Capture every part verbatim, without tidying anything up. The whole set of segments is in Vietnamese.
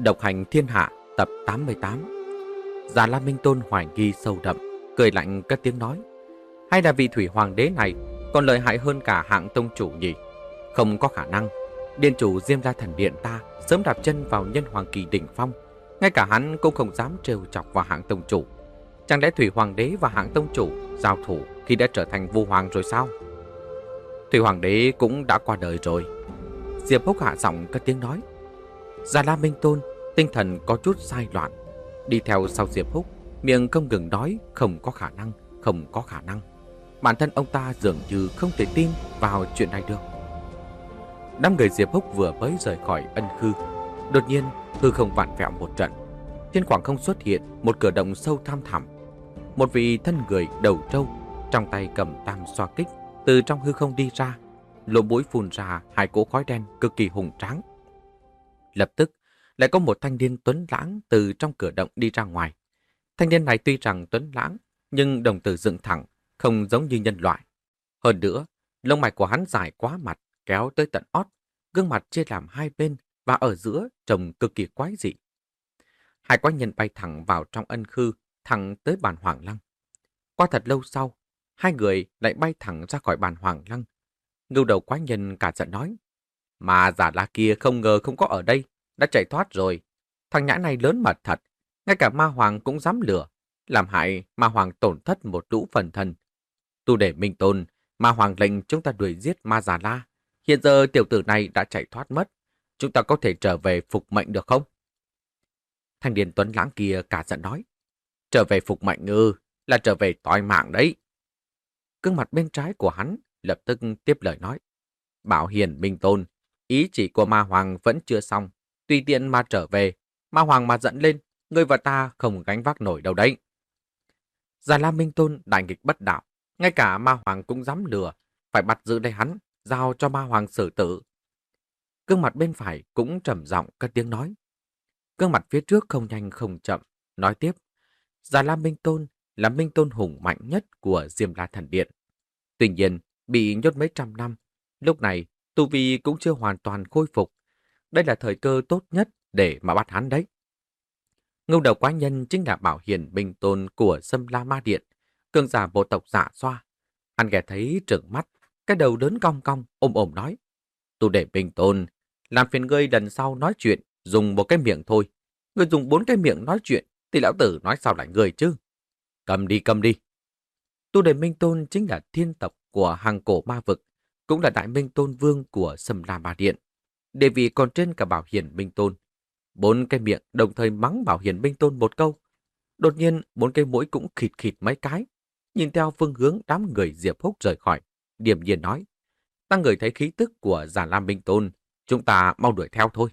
Độc hành thiên hạ tập tám mươi tám. Già La Minh Tôn hoài nghi sâu đậm, cười lạnh cất tiếng nói: hay là vị thủy hoàng đế này còn lợi hại hơn cả hạng tông chủ nhỉ? Không có khả năng. Điện chủ Diêm La Thần Điện ta sớm đạp chân vào nhân hoàng kỳ đỉnh phong, ngay cả hắn cũng không dám trêu chọc vào hạng tông chủ. Chẳng lẽ thủy hoàng đế và hạng tông chủ giao thủ khi đã trở thành vua hoàng rồi sao? Thủy hoàng đế cũng đã qua đời rồi. Diệp Húc hạ giọng cất tiếng nói. Già La Minh Tôn tinh thần có chút sai loạn, đi theo sau Diệp Húc, miệng không ngừng nói không có khả năng, không có khả năng. Bản thân ông ta dường như không thể tin vào chuyện này được. Đám người Diệp Húc vừa mới rời khỏi ân khư, đột nhiên hư không vặn vẹo một trận. Trên khoảng không xuất hiện một cửa động sâu thăm thẳm. Một vị thân người đầu trâu, trong tay cầm tam xoa kích, từ trong hư không đi ra, lỗ mũi phun ra hai cỗ khói đen cực kỳ hùng tráng. Lập tức lại có một thanh niên tuấn lãng từ trong cửa động đi ra ngoài. Thanh niên này tuy rằng tuấn lãng, nhưng đồng tử dựng thẳng, không giống như nhân loại. Hơn nữa, lông mày của hắn dài quá mặt, kéo tới tận ót, gương mặt chia làm hai bên và ở giữa trông cực kỳ quái dị. Hai quái nhân bay thẳng vào trong ân khư, thẳng tới bàn Hoàng Lăng. Qua thật lâu sau, hai người lại bay thẳng ra khỏi bàn Hoàng Lăng. Ngưu đầu quái nhân cả giận nói: mà Già La kia không ngờ không có ở đây, đã chạy thoát rồi. Thằng nhãi này lớn mật thật, ngay cả ma hoàng cũng dám lừa, làm hại ma hoàng tổn thất một lũ phần thân. Tu để Minh Tôn, ma hoàng lệnh chúng ta đuổi giết ma Già La. Hiện giờ tiểu tử này đã chạy thoát mất, chúng ta có thể trở về phục mệnh được không? Thanh niên tuấn lãng kia cả giận nói: trở về phục mệnh ư, là trở về toi mạng đấy. Gương mặt bên trái của hắn lập tức tiếp lời nói: Bảo hiền Minh Tôn, ý chỉ của ma hoàng vẫn chưa xong, tùy tiện mà trở về, ma hoàng mà giận lên, ngươi và ta không gánh vác nổi đâu đấy. Già La Minh Tôn đại nghịch bất đạo, ngay cả ma hoàng cũng dám lừa, phải bắt giữ lấy hắn, giao cho ma hoàng xử tử. Gương mặt bên phải cũng trầm giọng cất tiếng nói. Gương mặt phía trước không nhanh không chậm, nói tiếp: Già La Minh Tôn là Minh Tôn hùng mạnh nhất của Diêm La Thần Điện. Tuy nhiên, bị nhốt mấy trăm năm, lúc này tu vi cũng chưa hoàn toàn khôi phục. Đây là thời cơ tốt nhất để mà bắt hắn đấy. Ngưu đầu quái nhân chính là Bảo Hiền Minh Tôn của Sâm La Ma Điện, cường giả bộ tộc Dạ Xoa. Hắn nghe thấy trợn mắt, cái đầu lớn cong cong, ôm ôm nói: Tu để Minh Tôn, làm phiền ngươi lần sau nói chuyện dùng một cái miệng thôi. Ngươi dùng bốn cái miệng nói chuyện thì lão tử nói sao lại ngươi chứ? Cầm đi, cầm đi. Tu để Minh Tôn chính là thiên tộc của hàng cổ ma vực, cũng là đại Minh Tôn vương của Sâm La Ma Điện. Địa vị còn trên cả Bảo Hiền Minh Tôn. Bốn cái miệng đồng thời mắng Bảo Hiền Minh Tôn một câu. Đột nhiên bốn cái mũi cũng khịt khịt mấy cái, nhìn theo phương hướng đám người Diệp Húc rời khỏi, điềm nhiên nói: ta ngửi thấy khí tức của Già La Minh Tôn, chúng ta mau đuổi theo thôi.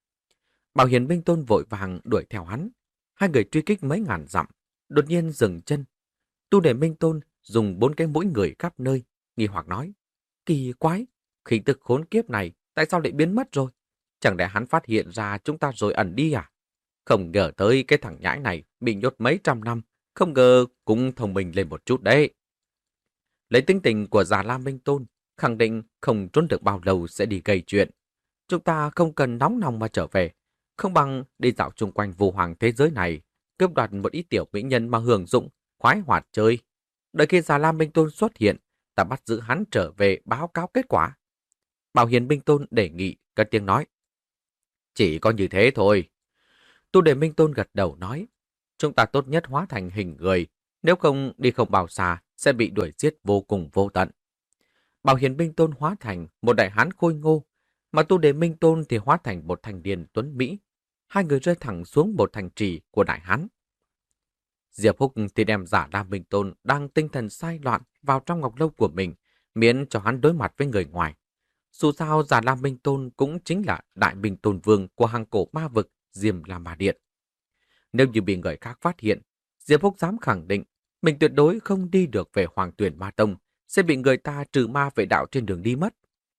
Bảo Hiền Minh Tôn vội vàng đuổi theo hắn. Hai người truy kích mấy ngàn dặm, đột nhiên dừng chân. Tu để Minh Tôn dùng bốn cái mũi người khắp nơi, nghi hoặc nói: kỳ quái, khí tức khốn kiếp này tại sao lại biến mất rồi? Chẳng lẽ hắn phát hiện ra chúng ta rồi ẩn đi à? Không ngờ tới cái thằng nhãi này bị nhốt mấy trăm năm, không ngờ cũng thông minh lên một chút đấy. Lấy tính tình của Già La Minh Tôn, khẳng định không trốn được bao lâu sẽ đi gây chuyện. Chúng ta không cần nóng lòng mà trở về, không bằng đi dạo chung quanh vô hoàng thế giới này, cướp đoạt một ít tiểu mỹ nhân mà hưởng dụng, khoái hoạt chơi. Đợi khi Già La Minh Tôn xuất hiện, ta bắt giữ hắn trở về báo cáo kết quả. Bảo Hiền Minh Tôn đề nghị, cất tiếng nói: chỉ có như thế thôi. Tu Đề Minh Tôn gật đầu nói: chúng ta tốt nhất hóa thành hình người, nếu không đi không bao xa sẽ bị đuổi giết vô cùng vô tận. Bảo Hiền Minh Tôn hóa thành một đại hán khôi ngô, mà Tu Đề Minh Tôn thì hóa thành một thanh niên tuấn Mỹ. Hai người rơi thẳng xuống một thành trì của đại hán. Diệp Húc thì đem Già La Minh Tôn đang tinh thần sai loạn vào trong ngọc lâu của mình, miễn cho hắn đối mặt với người ngoài. Dù sao Già La Minh Tôn cũng chính là đại Minh Tôn vương của hàng cổ ma vực Diêm La Ma Điện. Nếu như bị người khác phát hiện, Diệp Húc dám khẳng định mình tuyệt đối không đi được về Hoàng Tuyển Ma Tông, sẽ bị người ta trừ ma vệ đạo trên đường đi mất.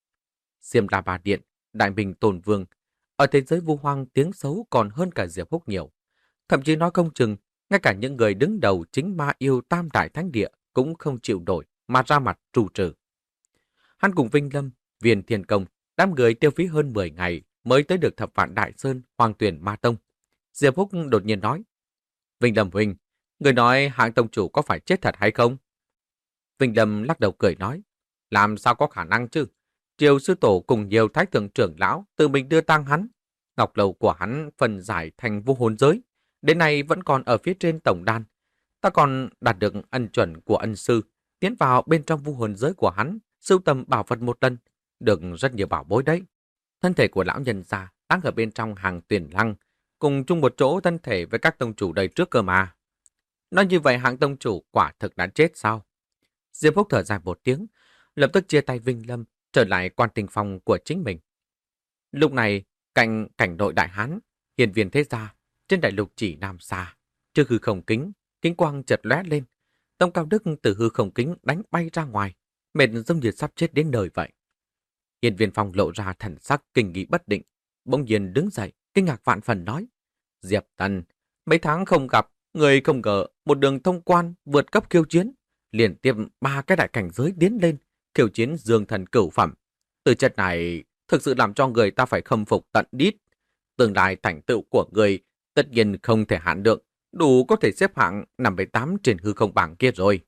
Diêm La Ma Điện, đại Minh Tôn vương, ở thế giới vu hoang tiếng xấu còn hơn cả Diệp Húc nhiều. Thậm chí nói không chừng, ngay cả những người đứng đầu chính ma yêu Tam Đại Thánh Địa cũng không chịu nổi mà ra mặt trù trừ. Hắn cùng Vinh Lâm, Viên Thiên Công, đám người tiêu phí hơn mười ngày mới tới được Thập Vạn Đại Sơn, Hoàng Tuyển Ma Tông. Diệp Húc đột nhiên nói, Vinh Lâm huynh, người nói hạng tông chủ có phải chết thật hay không? Vinh Lâm lắc đầu cười nói, làm sao có khả năng chứ? Triều sư tổ cùng nhiều thái thượng trưởng lão tự mình đưa tang hắn. Ngọc lầu của hắn phần giải thành vô hồn giới, đến nay vẫn còn ở phía trên tổng đàn. Ta còn đạt được ân chuẩn của ân sư, tiến vào bên trong vu hồn giới của hắn, sưu tầm bảo vật một lần, được rất nhiều bảo bối đấy. Thân thể của lão nhân già đang ở bên trong hàng tuyển lăng, cùng chung một chỗ thân thể với các tông chủ đời trước cơ mà. Nói như vậy hạng tông chủ quả thực đã chết sao? Diệp Húc thở dài một tiếng, lập tức chia tay Vinh Lâm, trở lại quan tình phòng của chính mình. Lúc này, cạnh cảnh đội Đại Hán, hiền viên thế gia, trên đại lục chỉ Nam xa, trước hư không kính, kính quang chợt lóe lên. Tông Cao Đức từ hư không kính đánh bay ra ngoài, mệt giống như sắp chết đến nơi vậy. Hiền viên phòng lộ ra thần sắc kinh nghị bất định, bỗng nhiên đứng dậy, kinh ngạc vạn phần nói: Diệp Tần, mấy tháng không gặp, người không ngờ một đường thông quan vượt cấp khiêu chiến, liên tiếp ba cái đại cảnh giới tiến lên, khiêu chiến dương thần cửu phẩm. Từ chất này thực sự làm cho người ta phải khâm phục tận đít. Tương lai thành tựu của người tất nhiên không thể hạn lượng, đủ có thể xếp hạng năm mươi tám trên hư không bảng kia rồi.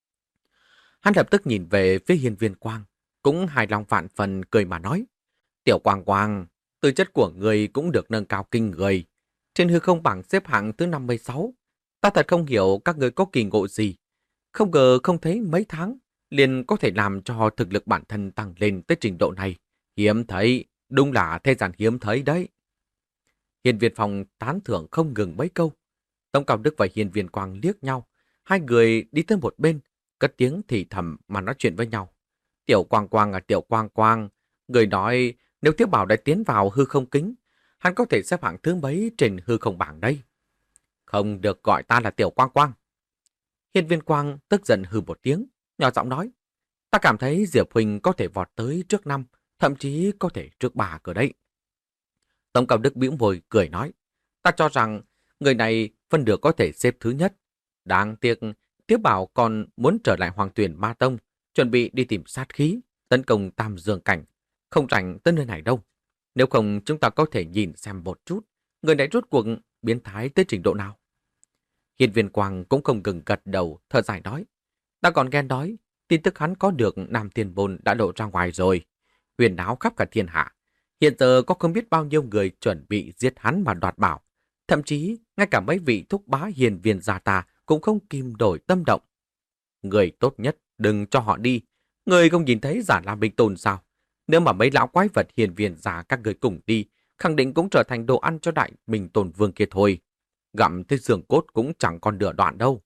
Hắn lập tức nhìn về phía hiên viên quang, cũng hài lòng vạn phần cười mà nói: Tiểu Quang Quang, tư chất của người cũng được nâng cao kinh người. Trên hư không bảng xếp hạng thứ năm mươi sáu, ta thật không hiểu các người có kỳ ngộ gì. Không ngờ không thấy mấy tháng, liền có thể làm cho thực lực bản thân tăng lên tới trình độ này. Hiếm thấy, đúng là thế gian hiếm thấy đấy. Hiền viên phòng tán thưởng không ngừng mấy câu. Tống Cao Đức và hiền viên quang liếc nhau. Hai người đi tới một bên, cất tiếng thì thầm mà nói chuyện với nhau. Tiểu Quang Quang à Tiểu Quang Quang, người nói nếu Thiếu Bảo đã tiến vào hư không kính, hắn có thể xếp hạng thứ mấy trên hư không bảng đây? Không được gọi ta là Tiểu Quang Quang. Hiên viên Quang tức giận hừ một tiếng, nhỏ giọng nói: Ta cảm thấy Diệp Huỳnh có thể vọt tới trước năm, thậm chí có thể trước bà cơ đấy. Tống Cao Đức bĩu môi cười nói: Ta cho rằng người này phân được có thể xếp thứ nhất. Đáng tiếc, Tiếp Bảo còn muốn trở lại Hoàng Tuyền Ma Tông, chuẩn bị đi tìm sát khí, tấn công Tam Dương Cảnh. Không rảnh tới nơi này đâu. Nếu không chúng ta có thể nhìn xem một chút, người này rốt cuộc biến thái tới trình độ nào. Hiên viên Quang cũng không ngừng gật đầu, thở dài nói: Ta còn nghe nói, tin tức hắn có được Nam Thiên Bôn đã lộ ra ngoài rồi. Huyền náo khắp cả thiên hạ. Hiện giờ có không biết bao nhiêu người chuẩn bị giết hắn mà đoạt bảo. Thậm chí, ngay cả mấy vị thúc bá hiền viên gia ta cũng không kìm đổi tâm động. Người tốt nhất đừng cho họ đi. Người không nhìn thấy Giả Lam Minh Tôn sao? Nếu mà mấy lão quái vật hiền viên giả các người cùng đi, khẳng định cũng trở thành đồ ăn cho đại Minh Tôn Vương kia thôi. Gặm tới xương cốt cũng chẳng còn nửa đoạn đâu.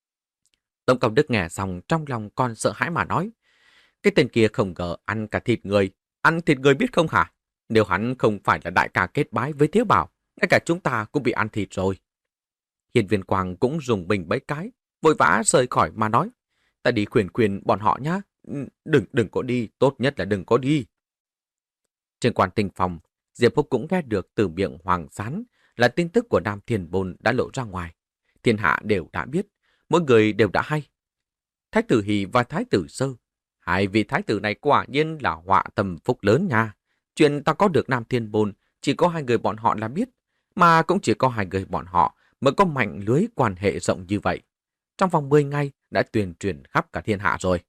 Tống Cao Đức nghe xong trong lòng còn sợ hãi mà nói: Cái tên kia không ngờ ăn cả thịt người. Ăn thịt người biết không hả? Nếu hắn không phải là đại ca kết bái với Thiếu Bảo, ngay cả chúng ta cũng bị ăn thịt rồi. Hiền viên Quang cũng dùng bình bấy cái, vội vã rời khỏi mà nói: Ta đi khuyên khuyên bọn họ nhá. Đừng, đừng có đi, tốt nhất là đừng có đi. Trên quan tinh phòng, Diệp Húc cũng nghe được từ miệng Hoàng Sán là tin tức của Nam Thiên Bôn đã lộ ra ngoài. Thiên hạ đều đã biết, mỗi người đều đã hay. Thái tử Hỷ và Thái tử Sơ, hai vị thái tử này quả nhiên là họa tâm phúc lớn nha. Chuyện ta có được Nam Thiên Bôn chỉ có hai người bọn họ là biết, mà cũng chỉ có hai người bọn họ mới có mạnh lưới quan hệ rộng như vậy. Trong vòng mười ngày đã tuyên truyền khắp cả thiên hạ rồi.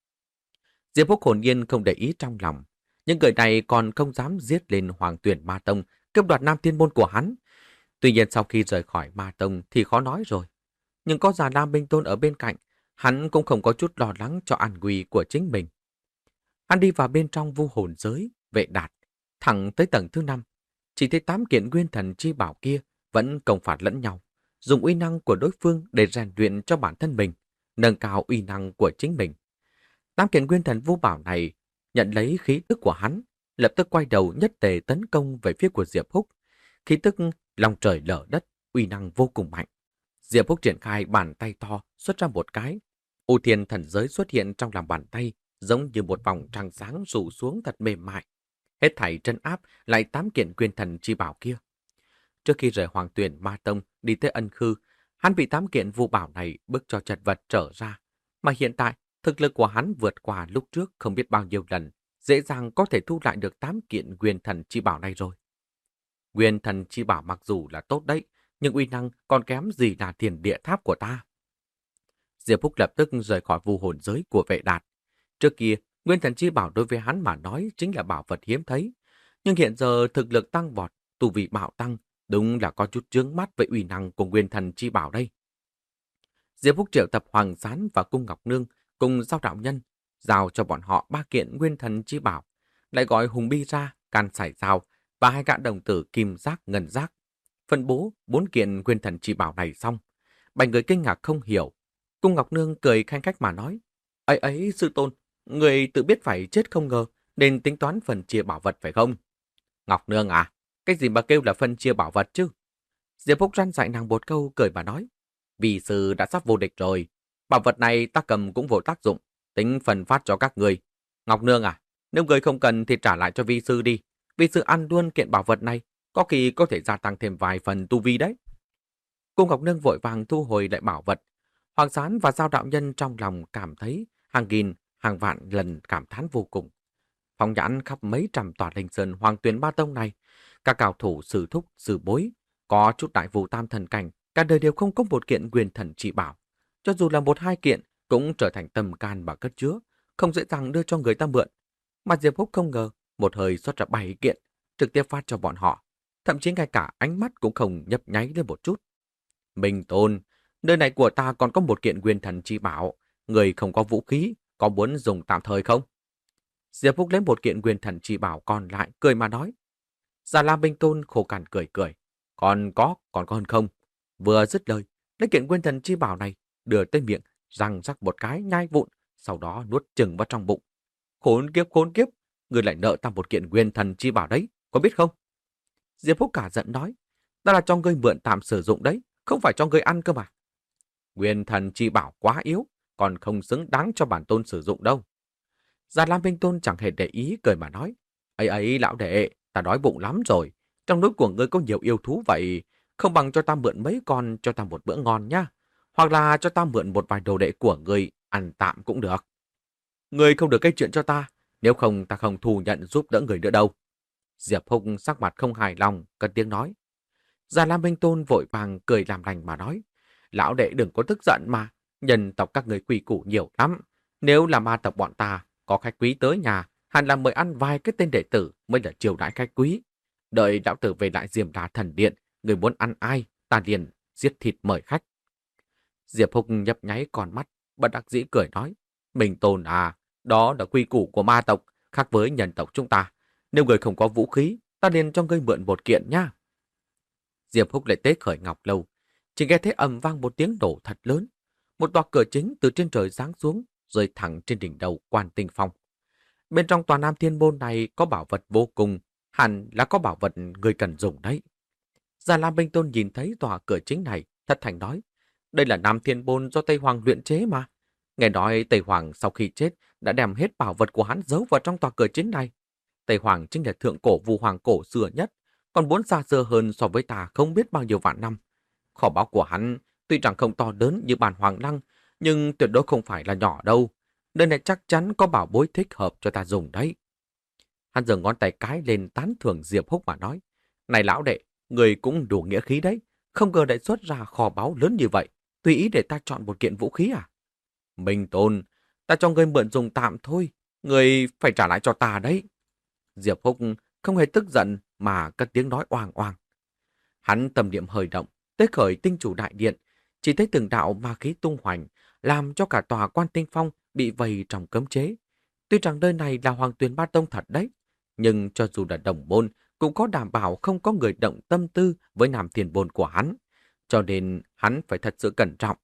Diệp Húc hồn nhiên không để ý trong lòng. Những người này còn không dám giết lên Hoàng Tuyền Ma Tông, cướp đoạt Nam Thiên Môn của hắn. Tuy nhiên sau khi rời khỏi Ma Tông thì khó nói rồi. Nhưng có Già Lam Minh Tôn ở bên cạnh, hắn cũng không có chút lo lắng cho an nguy của chính mình. Hắn đi vào bên trong vu hồn giới, vệ đạt, thẳng tới tầng thứ năm. Chỉ thấy tám kiện nguyên thần chi bảo kia vẫn công phạt lẫn nhau, dùng uy năng của đối phương để rèn luyện cho bản thân mình, nâng cao uy năng của chính mình. Tám kiện nguyên thần vu bảo này nhận lấy khí tức của hắn, lập tức quay đầu nhất tề tấn công về phía của Diệp Húc. Khí tức lòng trời lở đất, uy năng vô cùng mạnh. Diệp Húc triển khai bàn tay to, xuất ra một cái. U Thiên thần giới xuất hiện trong lòng bàn tay, giống như một vòng trăng sáng rủ xuống thật mềm mại. Hết thảy trấn áp lại tám kiện nguyên thần chi bảo kia. Trước khi rời Hoàng Tuyền Ma Tông đi tới Ân Khư, hắn bị tám kiện vu bảo này bức cho chật vật trở ra. Mà hiện tại, thực lực của hắn vượt qua lúc trước không biết bao nhiêu lần, dễ dàng có thể thu lại được tám kiện nguyên thần chi bảo này rồi. Nguyên thần chi bảo mặc dù là tốt đấy, nhưng uy năng còn kém gì là Thiên Địa Tháp của ta. Diệp Phúc lập tức rời khỏi vu hồn giới của Vệ Đạt. Trước kia, Nguyên Thần Chi Bảo đối với hắn mà nói chính là bảo vật hiếm thấy. Nhưng hiện giờ thực lực tăng vọt, tu vị bạo tăng, đúng là có chút chướng mắt với uy năng của Nguyên Thần Chi Bảo đây. Diệp Phúc triệu tập Hoàng Gián và Cung Ngọc Nương cùng Giao Đạo Nhân, giao cho bọn họ ba kiện Nguyên Thần Chi Bảo, lại gọi Hùng Bi ra, Can Sải Dao và hai gã đồng tử Kim Giác Ngân Giác. Phân bố bốn kiện Nguyên Thần Chi Bảo này xong, bảy người kinh ngạc không hiểu. Cung Ngọc Nương cười khanh khách mà nói, ấy ấy sư tôn, người tự biết phải chết không ngờ, nên tính toán phần chia bảo vật phải không? Ngọc Nương à, cái gì mà kêu là phân chia bảo vật chứ? Diệp Phúc răn dạy nàng một câu cười mà nói, vì sư đã sắp vô địch rồi, bảo vật này ta cầm cũng vô tác dụng, tính phần phát cho các người. Ngọc Nương à, nếu người không cần thì trả lại cho vi sư đi, vi sư ăn luôn kiện bảo vật này, có khi có thể gia tăng thêm vài phần tu vi đấy. Cung Ngọc Nương vội vàng thu hồi lại bảo vật. Hoàng Gián và Giao Đạo Nhân trong lòng cảm thấy hàng nghìn, hàng vạn lần cảm thán vô cùng. Phóng nhãn khắp mấy trăm tòa linh sơn Hoàng Tuyền Ba Tông này, các cao thủ sử thúc, sử bối, có chút đại vũ tam thần cảnh, cả đời đều không có một kiện Nguyên Thần Chỉ Bảo. Cho dù là một hai kiện, cũng trở thành tầm can mà cất chứa, không dễ dàng đưa cho người ta mượn. Mà Diệp Phúc không ngờ, một hơi xuất ra bảy kiện, trực tiếp phát cho bọn họ. Thậm chí ngay cả ánh mắt cũng không nhấp nháy lên một chút. Minh Tôn, nơi này của ta còn có một kiện Nguyên Thần Chi Bảo, người không có vũ khí, có muốn dùng tạm thời không? Diệp Phúc lấy một kiện Nguyên Thần Chi Bảo còn lại, cười mà nói. Già Lam Minh Tôn khô cằn cười cười. Còn có, còn có hơn không? Vừa dứt lời, lấy kiện Nguyên Thần Chi Bảo này, đưa tới miệng, răng rắc một cái nhai vụn, sau đó nuốt chừng vào trong bụng. Khốn kiếp, khốn kiếp, người lại nợ ta một kiện Nguyên Thần Chi Bảo đấy, có biết không? Diệp Phúc cả giận nói, đó là cho ngươi mượn tạm sử dụng đấy, không phải cho ngươi ăn cơ mà. Nguyên Thần Chi Bảo quá yếu, còn không xứng đáng cho bản tôn sử dụng đâu. Già Lam Minh Tôn chẳng hề để ý, cười mà nói, ấy ấy lão đệ, ta đói bụng lắm rồi, trong núi của ngươi có nhiều yêu thú vậy, không bằng cho ta mượn mấy con cho ta một bữa ngon nhá, hoặc là cho ta mượn một vài đồ đệ của ngươi ăn tạm cũng được. Ngươi không được gây chuyện cho ta, nếu không ta không thù nhận giúp đỡ người nữa đâu. Diệp Hùng sắc mặt không hài lòng, cất tiếng nói. Già Lam Minh Tôn vội vàng cười làm lành mà nói, lão đệ đừng có tức giận mà, nhân tộc các người quy củ nhiều lắm, nếu là ma tộc bọn ta có khách quý tới nhà, hẳn là mời ăn vài cái tên đệ tử mới là chiều đãi khách quý. Đợi lão tử về lại Diêm La Thần Điện, người muốn ăn ai, ta liền giết thịt mời khách. Diệp Hùng nhấp nháy con mắt, bất đắc dĩ cười nói, Minh Tôn à, đó là quy củ của ma tộc, khác với nhân tộc chúng ta. Nếu người không có vũ khí, ta liền cho ngươi mượn một kiện nha. Diệp Húc lại tế khởi ngọc lâu, chỉ nghe thấy ầm vang một tiếng nổ thật lớn. Một tòa cửa chính từ trên trời giáng xuống, rơi thẳng trên đỉnh đầu Quan Tinh Phong. Bên trong tòa Nam Thiên Môn này có bảo vật vô cùng, hẳn là có bảo vật người cần dùng đấy. Già Lam Minh Tôn nhìn thấy tòa cửa chính này, thật thành nói, đây là Nam Thiên Môn do Tây Hoàng luyện chế mà. Nghe nói Tây Hoàng sau khi chết đã đem hết bảo vật của hắn giấu vào trong tòa cửa chính này. Tây Hoàng chính là thượng cổ Vu Hoàng cổ xưa nhất, còn muốn xa xưa hơn so với ta không biết bao nhiêu vạn năm. Kho báu của hắn tuy rằng không to lớn như bàn Hoàng Lăng, nhưng tuyệt đối không phải là nhỏ đâu. Nơi này chắc chắn có bảo bối thích hợp cho ta dùng đấy. Hắn giơ ngón tay cái lên tán thưởng Diệp Húc mà nói, này lão đệ, người cũng đủ nghĩa khí đấy, không ngờ lại xuất ra kho báu lớn như vậy, tùy ý để ta chọn một kiện vũ khí à? Minh Tôn, ta cho ngươi mượn dùng tạm thôi, ngươi phải trả lại cho ta đấy. Diệp Húc không hề tức giận mà cất tiếng nói oang oang. Hắn tâm niệm hơi động, tế khởi tinh chủ đại điện, chỉ thấy từng đạo ma khí tung hoành, làm cho cả tòa Quan Tinh Phong bị vây trong cấm chế. Tuy rằng nơi này là Hoàng Tuyền Ba Tông thật đấy, nhưng cho dù là đồng môn, cũng có đảm bảo không có người động tâm tư với Nam Thiên Môn của hắn, cho nên hắn phải thật sự cẩn trọng.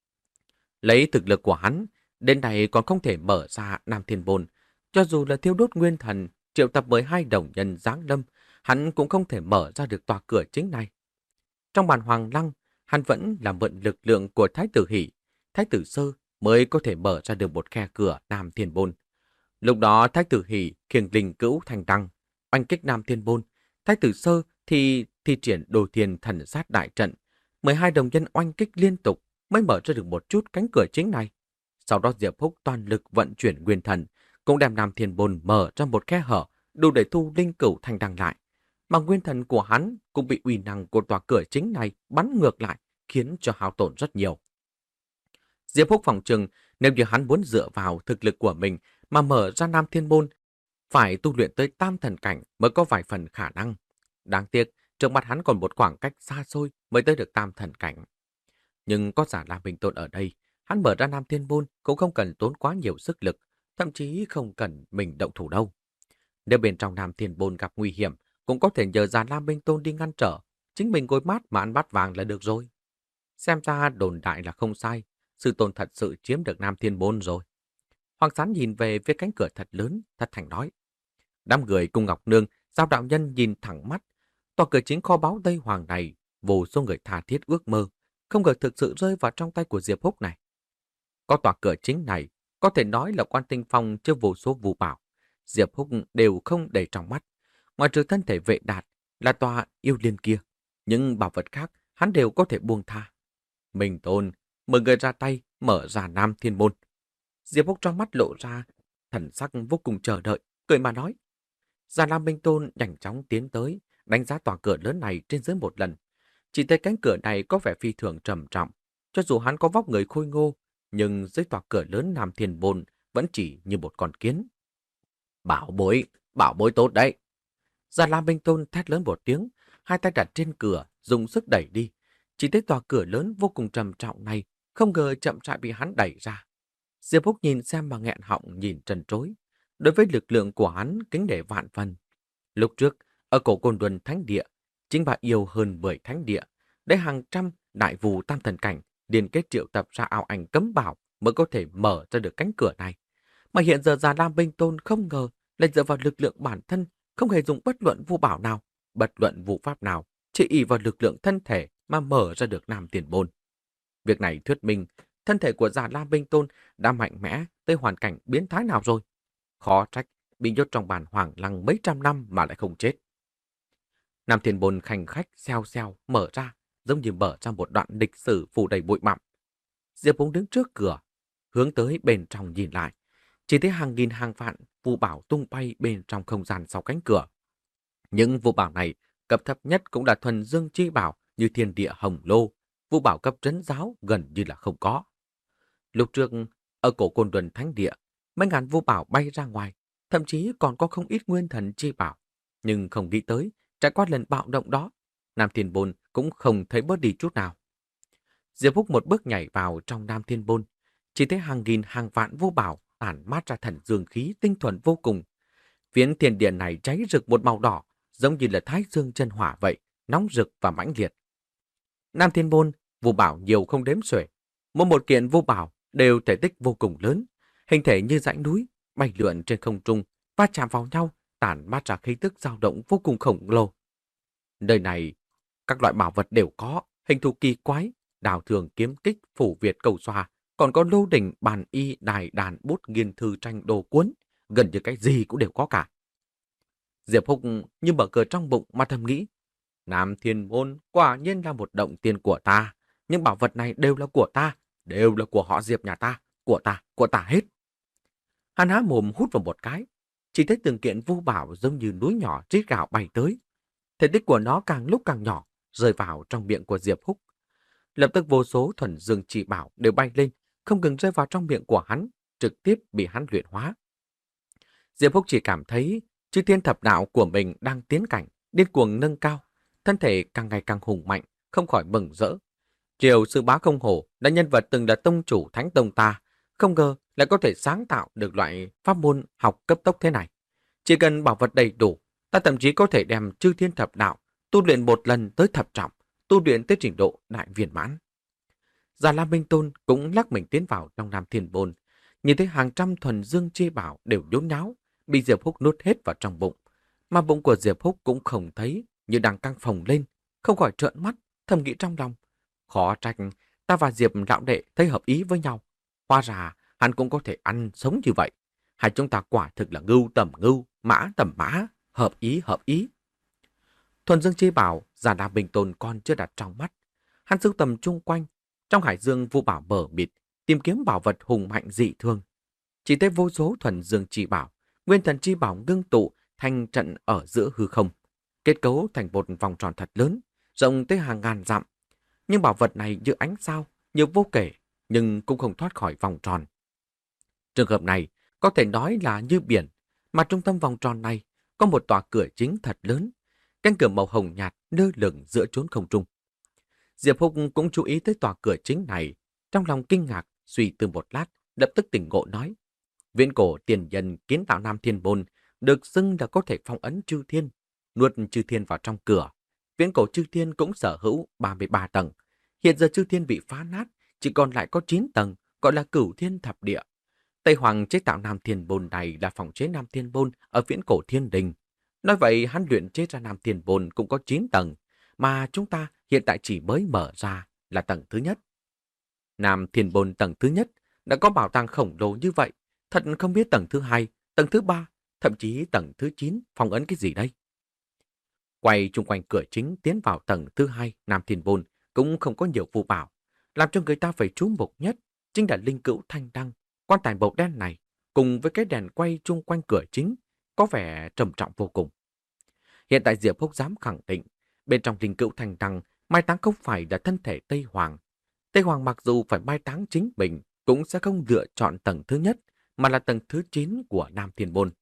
Lấy thực lực của hắn, đến này còn không thể mở ra Nam Thiên Môn, cho dù là Thiêu Đốt Nguyên Thần triệu tập mười hai đồng nhân giáng lâm, hắn cũng không thể mở ra được tòa cửa chính này. Trong bàn Hoàng Lăng, hắn vẫn là mượn lực lượng của Thái tử Hỷ, Thái tử Sơ mới có thể mở ra được một khe cửa Nam Thiên Môn. Lúc đó Thái tử Hỷ khiêng linh cữu thành đăng, oanh kích Nam Thiên Môn, Thái tử Sơ thì thi triển Đồ Thiên Thần Sát đại trận, mười hai đồng nhân oanh kích liên tục mới mở ra được một chút cánh cửa chính này. Sau đó Diệp Húc toàn lực vận chuyển nguyên thần, cũng đem Nam Thiên Môn mở ra một khe hở, đủ để thu linh cửu thành đăng lại. mà nguyên thần của hắn cũng bị uy năng của tòa cửa chính này bắn ngược lại, khiến cho hao tổn rất nhiều. Diệp Húc phòng trừng nếu như hắn muốn dựa vào thực lực của mình mà mở ra Nam Thiên Môn, phải tu luyện tới tam thần cảnh mới có vài phần khả năng. Đáng tiếc, trước mặt hắn còn một khoảng cách xa xôi mới tới được tam thần cảnh. Nhưng có Già Lam Minh Tôn ở đây, hắn mở ra Nam Thiên Môn cũng không cần tốn quá nhiều sức lực, thậm chí không cần mình động thủ đâu. Nếu bên trong Nam Thiên Môn gặp nguy hiểm, cũng có thể nhờ Già Lam Minh Tôn đi ngăn trở, chính mình ngồi mát mà ăn bát vàng là được rồi. Xem ra đồn đại là không sai, sư tôn thật sự chiếm được Nam Thiên Môn rồi. Hoàng Sán nhìn về phía cánh cửa thật lớn, thật thành nói. Đám người cùng Ngọc Nương, Giao đạo nhân nhìn thẳng mắt. Tòa cửa chính kho báu Tây Hoàng này, vô số người tha thiết ước mơ, không ngờ thực sự rơi vào trong tay của Diệp Húc này. Có tòa cửa chính này, có thể nói là Quan Tinh Phong chưa vô số vũ bảo. Diệp Húc đều không để trong mắt. Ngoài trừ thân thể vệ đạt, là tòa yêu liên kia. Những bảo vật khác, hắn đều có thể buông tha. Minh Tôn, mời người ra tay, mở ra Nam Thiên Môn. Diệp Húc trong mắt lộ ra, thần sắc vô cùng chờ đợi, cười mà nói. Già Lam Minh Tôn nhanh chóng tiến tới, đánh giá tòa cửa lớn này trên dưới một lần. Chỉ thấy cánh cửa này có vẻ phi thường trầm trọng. Cho dù hắn có vóc người khôi ngô, nhưng dưới tòa cửa lớn Nam Thiên Môn vẫn chỉ như một con kiến. Bảo bối, bảo bối tốt đấy. Già Lam Minh Tôn thét lớn một tiếng, hai tay đặt trên cửa, dùng sức đẩy đi. Chỉ thấy tòa cửa lớn vô cùng trầm trọng này, không ngờ chậm rãi bị hắn đẩy ra. Diệp Húc nhìn xem mà nghẹn họng nhìn trần trối. Đối với lực lượng của hắn kính nể vạn phần. Lúc trước, ở cổ Côn Luân Thánh Địa, chính bà yêu hơn mười thánh địa, để hàng trăm đại vù tam thần cảnh liên kết triệu tập ra ảo ảnh cấm bảo mới có thể mở ra được cánh cửa này. Mà hiện giờ Già Lam Minh Tôn không ngờ lại dựa vào lực lượng bản thân, không hề dùng bất luận vu bảo nào, bất luận vũ pháp nào, chỉ ỷ vào lực lượng thân thể mà mở ra được Nam Tiền Môn. Việc này thuyết minh thân thể của Già Lam Minh Tôn đã mạnh mẽ tới hoàn cảnh biến thái nào rồi. Khó trách bị nhốt trong bàn hoàng lăng mấy trăm năm mà lại không chết. Nam Thiên Môn khanh khách xeo xeo mở ra, giống như mở ra một đoạn lịch sử phủ đầy bụi bặm. Diệp Húc đứng trước cửa, hướng tới bên trong nhìn lại, chỉ thấy hàng nghìn hàng vạn phù bảo tung bay bên trong không gian sau cánh cửa. Những phù bảo này cấp thấp nhất cũng là thuần dương chi bảo như thiên địa hồng lô, phù bảo cấp trấn giáo gần như là không có. Lúc trước ở cổ Côn Luân Thánh Địa, mấy ngàn phù bảo bay ra ngoài, thậm chí còn có không ít nguyên thần chi bảo, nhưng không nghĩ tới trải qua lần bạo động đó, Nam Thiên Môn cũng không thấy bớt đi chút nào. Diệp Húc một bước nhảy vào trong Nam Thiên Môn, chỉ thấy hàng nghìn hàng vạn vô bảo tản mát ra thần dương khí tinh thuần vô cùng. Phiến thiên địa này cháy rực một màu đỏ, giống như là thái dương chân hỏa vậy, nóng rực và mãnh liệt. Nam Thiên Môn, vô bảo nhiều không đếm xuể, mỗi một kiện vô bảo đều thể tích vô cùng lớn, hình thể như dãy núi, bay lượn trên không trung, va chạm vào nhau, tản mát ra khí tức dao động vô cùng khổng lồ. Nơi này, các loại bảo vật đều có, hình thù kỳ quái, đào thường kiếm kích, phủ Việt cầu xoa, còn có lô đỉnh, bàn y, đài đàn, bút nghiên thư tranh đồ cuốn, gần như cái gì cũng đều có cả. Diệp Húc như mở cờ trong bụng mà thầm nghĩ, Nam Thiên Môn quả nhiên là một động tiên của ta, những bảo vật này đều là của ta, đều là của họ Diệp nhà ta, của ta, của ta hết. Hắn há mồm hút vào một cái, chỉ thấy từng kiện vu bảo giống như núi nhỏ rít gào bay tới. Thể tích của nó càng lúc càng nhỏ, rơi vào trong miệng của Diệp Húc. Lập tức vô số thuần dương chỉ bảo đều bay lên, không ngừng rơi vào trong miệng của hắn, trực tiếp bị hắn luyện hóa. Diệp Húc chỉ cảm thấy chư thiên thập đạo của mình đang tiến cảnh, điên cuồng nâng cao, thân thể càng ngày càng hùng mạnh, không khỏi mừng rỡ. Triều Sư Bá Không Hổ là nhân vật từng là tông chủ Thánh Tông ta, không ngờ lại có thể sáng tạo được loại pháp môn học cấp tốc thế này. Chỉ cần bảo vật đầy đủ, ta thậm chí có thể đem chư thiên thập đạo tu luyện một lần tới thập trọng, tu luyện tới trình độ đại viên mãn. Già Lam Minh Tôn cũng lắc mình tiến vào trong Nam Thiên Môn, nhìn thấy hàng trăm thuần dương chi bảo đều nhốn nháo, bị Diệp Húc nuốt hết vào trong bụng, mà bụng của Diệp Húc cũng không thấy như đang căng phồng lên, không khỏi trợn mắt, thầm nghĩ trong lòng, khó trách ta và Diệp lão đệ thấy hợp ý với nhau, hóa ra hắn cũng có thể ăn sống như vậy, hai chúng ta quả thực là ngưu tầm ngưu, mã tầm mã, hợp ý hợp ý. Thuần dương chi bảo Già Lam Minh Tôn còn chưa đặt trong mắt, hắn sưu tầm chung quanh trong hải dương vu bảo mờ mịt, tìm kiếm bảo vật hùng mạnh dị thường. Chỉ thấy vô số thuần dương chi bảo, nguyên thần chi bảo ngưng tụ thành trận ở giữa hư không. kết cấu thành một vòng tròn thật lớn, rộng tới hàng ngàn dặm. Nhưng bảo vật này như ánh sao, nhiều vô kể, nhưng cũng không thoát khỏi vòng tròn. Trường hợp này có thể nói là như biển, mà trung tâm vòng tròn này có một tòa cửa chính thật lớn, cánh cửa màu hồng nhạt lơ lửng giữa chốn không trung. Diệp Húc cũng chú ý tới tòa cửa chính này, trong lòng kinh ngạc, suy tư một lát, lập tức tỉnh ngộ nói: viễn cổ tiền nhân kiến tạo Nam Thiên Môn được xưng là có thể phong ấn chư thiên, nuốt chư thiên vào trong cửa. Viễn cổ chư thiên cũng sở hữu ba mươi ba tầng. Hiện giờ chư thiên bị phá nát, chỉ còn lại có chín tầng, gọi là Cửu Thiên Thập Địa. Tây Hoàng chế tạo Nam Thiên Môn này là phòng chế Nam Thiên Môn ở viễn cổ thiên đình. Nói vậy hắn luyện chế ra Nam Thiên Môn cũng có chín tầng, mà chúng ta hiện tại chỉ mới mở ra là tầng thứ nhất. Nam Thiên Môn tầng thứ nhất đã có bảo tàng khổng lồ như vậy, thật không biết tầng thứ hai, tầng thứ ba, thậm chí tầng thứ chín phong ấn cái gì đây? Quay chung quanh cửa chính tiến vào tầng thứ hai Nam Thiên Môn cũng không có nhiều phù bảo, làm cho người ta phải chú mục nhất chính là linh cữu thanh đăng, quan tài màu đen này, cùng với cái đèn quay chung quanh cửa chính, có vẻ trầm trọng vô cùng. Hiện tại Diệp Húc dám khẳng định, bên trong linh cữu thanh đăng, mai táng không phải là thân thể Tây Hoàng. Tây Hoàng mặc dù phải mai táng chính mình, cũng sẽ không lựa chọn tầng thứ nhất, mà là tầng thứ chín của Nam Thiên Môn.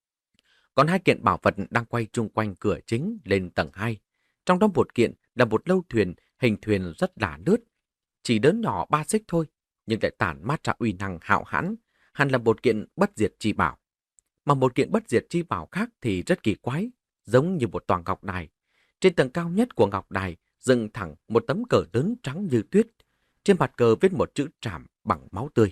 Còn hai kiện bảo vật đang quay chung quanh cửa chính lên tầng hai. Trong đó một kiện là một lâu thuyền, hình thuyền rất là lướt. Chỉ lớn nhỏ ba xích thôi, nhưng lại tản mát ra uy năng hạo hãn, hẳn là một kiện bất diệt chi bảo. Mà một kiện bất diệt chi bảo khác thì rất kỳ quái, giống như một tòa ngọc đài. Trên tầng cao nhất của ngọc đài dựng thẳng một tấm cờ lớn trắng như tuyết. Trên mặt cờ viết một chữ trảm bằng máu tươi.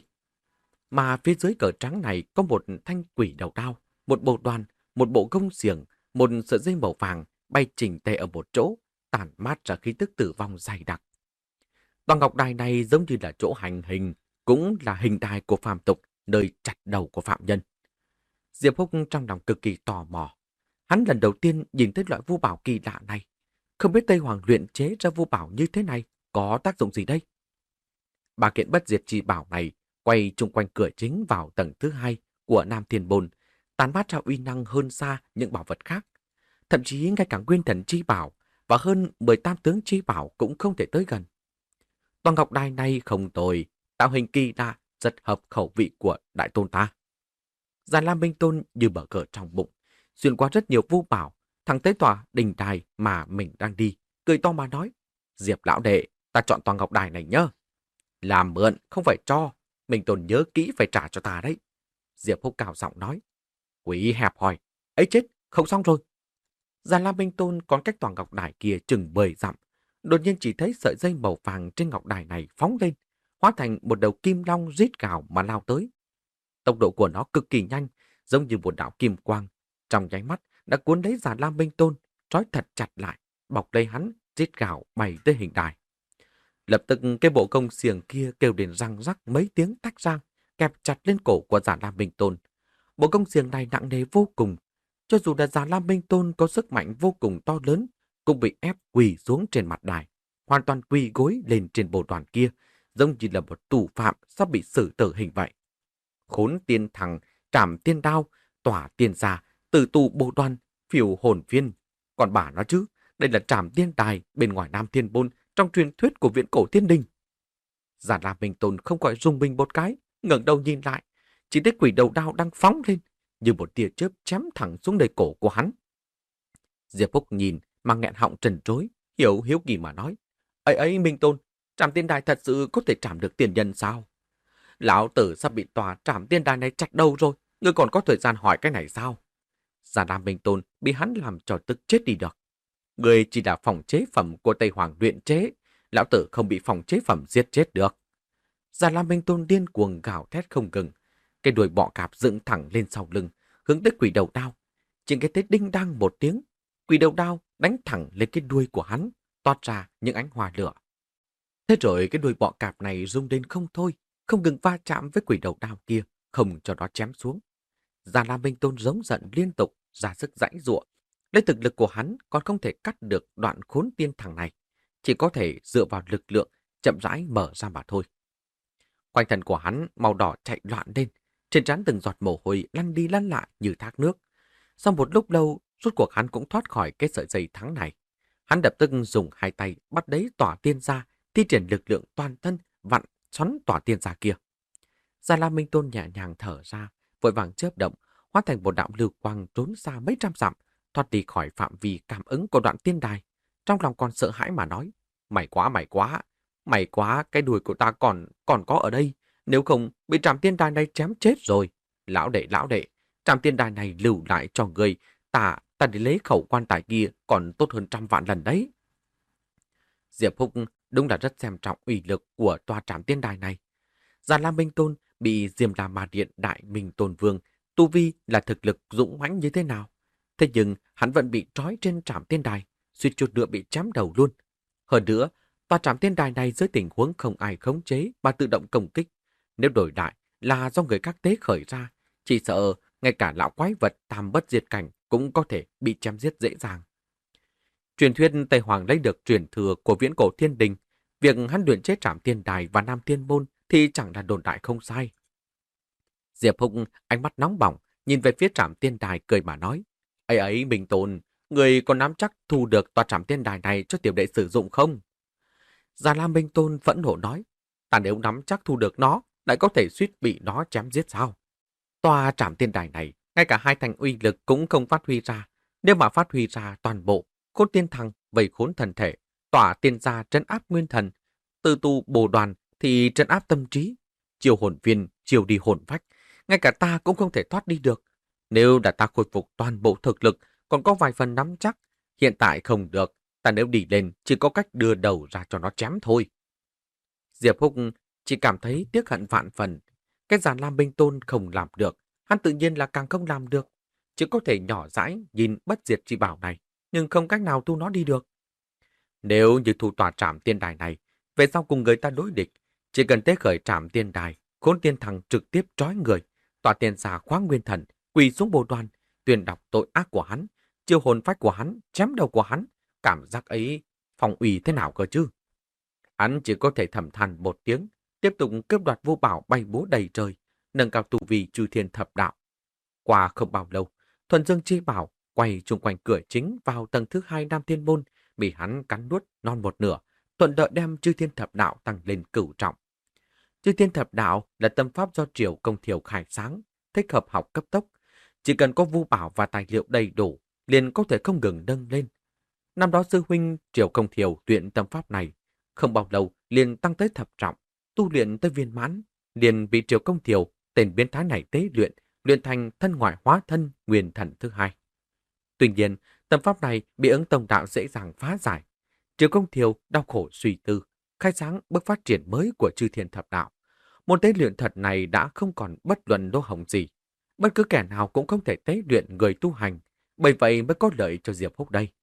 Mà phía dưới cờ trắng này có một thanh quỷ đầu đao, một bộ đoàn, một bộ gông xiềng, một sợi dây màu vàng bay chỉnh tề ở một chỗ, tản mát ra khí tức tử vong dày đặc. Tòa ngọc đài này giống như là chỗ hành hình, cũng là hình đài của phàm tục, nơi chặt đầu của phạm nhân. Diệp Húc trong lòng cực kỳ tò mò. Hắn lần đầu tiên nhìn thấy loại vu bảo kỳ lạ này. Không biết Tây Hoàng luyện chế ra vu bảo như thế này có tác dụng gì đây? Ba kiện bất diệt chi bảo này quay chung quanh cửa chính vào tầng thứ hai của Nam Thiên Môn, tàn mát ra uy năng hơn xa những bảo vật khác. Thậm chí ngay cả nguyên thần chi bảo và hơn mười tam tướng chi bảo cũng không thể tới gần. Tòa ngọc đài này không tồi, tạo hình kỳ lạ, rất hợp khẩu vị của đại tôn ta. Già Lam Minh Tôn như mở cờ trong bụng, xuyên qua rất nhiều vu bảo, thẳng tới tòa đình đài mà mình đang đi, cười to mà nói: Diệp lão đệ, ta chọn tòa ngọc đài này nhá. Làm mượn, không phải cho, Minh Tôn nhớ kỹ phải trả cho ta đấy. Diệp Húc cao giọng nói. Quý hẹp hòi, ấy chết, không xong rồi. Già Lam Minh Tôn còn cách tòa ngọc đài kia chừng mười dặm, đột nhiên chỉ thấy sợi dây màu vàng trên ngọc đài này phóng lên, hóa thành một đầu kim long rít gào mà lao tới. Tốc độ của nó cực kỳ nhanh, giống như một đạo kim quang, trong nháy mắt đã cuốn lấy Già Lam Minh Tôn, trói thật chặt lại, bọc lấy hắn, rít gào bay tới hình đài. Lập tức cái bộ công xiềng kia kêu đến răng rắc mấy tiếng tách ra, kẹp chặt lên cổ của Già Lam Minh Tôn. Bộ công xiềng này nặng nề vô cùng, cho dù là Già Lam Minh Tôn có sức mạnh vô cùng to lớn, cũng bị ép quỳ xuống trên mặt đài, hoàn toàn quỳ gối lên trên bộ đoàn kia, giống như là một tù phạm sắp bị xử tử hình vậy. Khốn tiên thằng, trảm tiên đao, tỏa tiên gia, tử tù bộ đoàn, phiêu hồn viên. Còn bà nói chứ, đây là trảm tiên đài bên ngoài Nam Thiên Môn trong truyền thuyết của viện cổ thiên đình. Già Lam Minh Tôn không gọi rung mình một cái, ngẩng đầu nhìn lại, chỉ thấy quỷ đầu đao đang phóng lên, như một tia chớp chém thẳng xuống đầy cổ của hắn. Diệp Húc nhìn mà nghẹn họng trần trối, hiểu hiếu kỳ mà nói: ấy ấy Minh Tôn, trảm tiên đài thật sự có thể trảm được tiền nhân sao? Lão tử sắp bị tòa trảm tiên đài này chặt đầu rồi, ngươi còn có thời gian hỏi cái này sao? Già Lam Minh Tôn bị hắn làm cho tức chết đi được. Ngươi chỉ là phòng chế phẩm của Tây Hoàng luyện chế, lão tử không bị phòng chế phẩm giết chết được. Già Lam Minh Tôn điên cuồng gào thét không ngừng, cái đuôi bọ cạp dựng thẳng lên sau lưng, hướng tới quỷ đầu đao. Chỉ nghe thấy đinh đang một tiếng, quỷ đầu đao đánh thẳng lên cái đuôi của hắn, toát ra những ánh hỏa lửa. Thế rồi cái đuôi bọ cạp này rung lên không thôi, không ngừng va chạm với quỷ đầu đao kia, không cho nó chém xuống. Già Lam Minh Tôn giống giận liên tục, ra sức giãy giụa. Lấy thực lực của hắn còn không thể cắt được đoạn khốn tiên thằng này, chỉ có thể dựa vào lực lượng chậm rãi mở ra mà thôi. Quanh thân của hắn màu đỏ chạy loạn lên, trên trán từng giọt mồ hôi lăn đi lăn lại như thác nước. Sau một lúc lâu, Rốt cuộc hắn cũng thoát khỏi cái sợi dây thắng này. Hắn lập tức dùng hai tay bắt lấy tỏa tiên gia, thi triển lực lượng toàn thân, vặn xoắn tỏa tiên gia kia. Gia La Minh Tôn nhẹ nhàng thở ra, vội vàng chớp động, hóa thành một đạo lưu quang trốn xa mấy trăm dặm, thoát đi khỏi phạm vi cảm ứng của đoạn tiên đài. Trong lòng còn sợ hãi mà nói, mày quá mày quá, mày quá, cái đuôi của ta còn còn có ở đây, nếu không bị trạm tiên đài này chém chết rồi. Lão đệ, lão đệ, trạm tiên đài này lưu lại cho người, ta, ta đi lấy khẩu quan tài kia còn tốt hơn trăm vạn lần đấy. Diệp Húc đúng là rất xem trọng uy lực của tòa trạm tiên đài này. Già Lam Minh Tôn bị Diêm La Ma Điện Đại Minh Tôn Vương, tu vi là thực lực dũng mãnh như thế nào. Thế nhưng hắn vẫn bị trói trên trạm tiên đài, suýt chút nữa bị chém đầu luôn. Hơn nữa, tòa trạm tiên đài này dưới tình huống không ai khống chế mà tự động công kích. Nếu đổi lại là do người các tế khởi ra, chỉ sợ ngay cả lão quái vật tam bất diệt cảnh cũng có thể bị chém giết dễ dàng. Truyền thuyết Tây Hoàng lấy được truyền thừa của viễn cổ thiên đình, việc hắn luyện chế trảm tiên đài và nam thiên môn thì chẳng là đồn đại không sai. Diệp Húc ánh mắt nóng bỏng, nhìn về phía trảm tiên đài cười mà nói, ấy ấy Minh Tôn, người có nắm chắc thu được tòa trảm tiên đài này cho tiểu đệ sử dụng không? Già Lam Minh Tôn phẫn nộ nói, ta nếu nắm chắc thu được nó, lại có thể suýt bị nó chém giết sao? Tòa trảm tiên đài này, ngay cả hai thành uy lực cũng không phát huy ra. Nếu mà phát huy ra toàn bộ, Khôn Tiên Thăng vây khốn thần thể, tỏa tiên gia trấn áp nguyên thần, tư tu bồ đoàn thì trấn áp tâm trí, chiều hồn viên, chiều đi hồn phách, ngay cả ta cũng không thể thoát đi được. Nếu đã ta khôi phục toàn bộ thực lực, còn có vài phần nắm chắc, hiện tại không được, ta nếu đi lên chỉ có cách đưa đầu ra cho nó chém thôi. Diệp Húc chỉ cảm thấy tiếc hận vạn phần. Cái Giàn Lam Minh Tôn không làm được, hắn tự nhiên là càng không làm được. Chỉ có thể nhỏ dãi nhìn bất diệt chi bảo này, nhưng không cách nào tu nó đi được. Nếu như thu tòa trảm tiên đài này, về sau cùng người ta đối địch, chỉ cần tế khởi trảm tiên đài, Khôn Tiên Thăng trực tiếp trói người, tòa tiên xà khoáng nguyên thần, quỳ xuống bồ đoàn, tuyên đọc tội ác của hắn, chiêu hồn phách của hắn, chém đầu của hắn, cảm giác ấy phòng ủy thế nào cơ chứ? Hắn chỉ có thể thầm than một tiếng, tiếp tục cướp đoạt vô bảo bay búa đầy trời, nâng cao tu vi chư thiên thập đạo. Qua không bao lâu, Thuần Dương Chi Bảo quay chung quanh cửa chính vào tầng thứ hai Nam Thiên Môn, bị hắn cắn nuốt non một nửa, thuận lợi đem chư thiên thập đạo tăng lên cửu trọng. Chư thiên thập đạo là tâm pháp do Triều Công Thiều khai sáng, thích hợp học cấp tốc. Chỉ cần có vu bảo và tài liệu đầy đủ, liền có thể không ngừng nâng lên. Năm đó sư huynh Triều Công Thiều luyện tâm pháp này, không bao lâu liền tăng tới thập trọng, tu luyện tới viên mãn, liền bị Triều Công Thiều, tên biến thái này tế luyện, luyện thành thân ngoại hóa thân nguyên thần thứ hai. Tuy nhiên, tâm pháp này bị ứng tông đạo dễ dàng phá giải. Triều Công Thiều đau khổ suy tư, khai sáng bước phát triển mới của chư thiên thập đạo. Môn tế luyện thuật này đã không còn bất luận lỗ hổng gì. Bất cứ kẻ nào cũng không thể tế luyện người tu hành, bởi vậy mới có lợi cho Diệp Húc đây.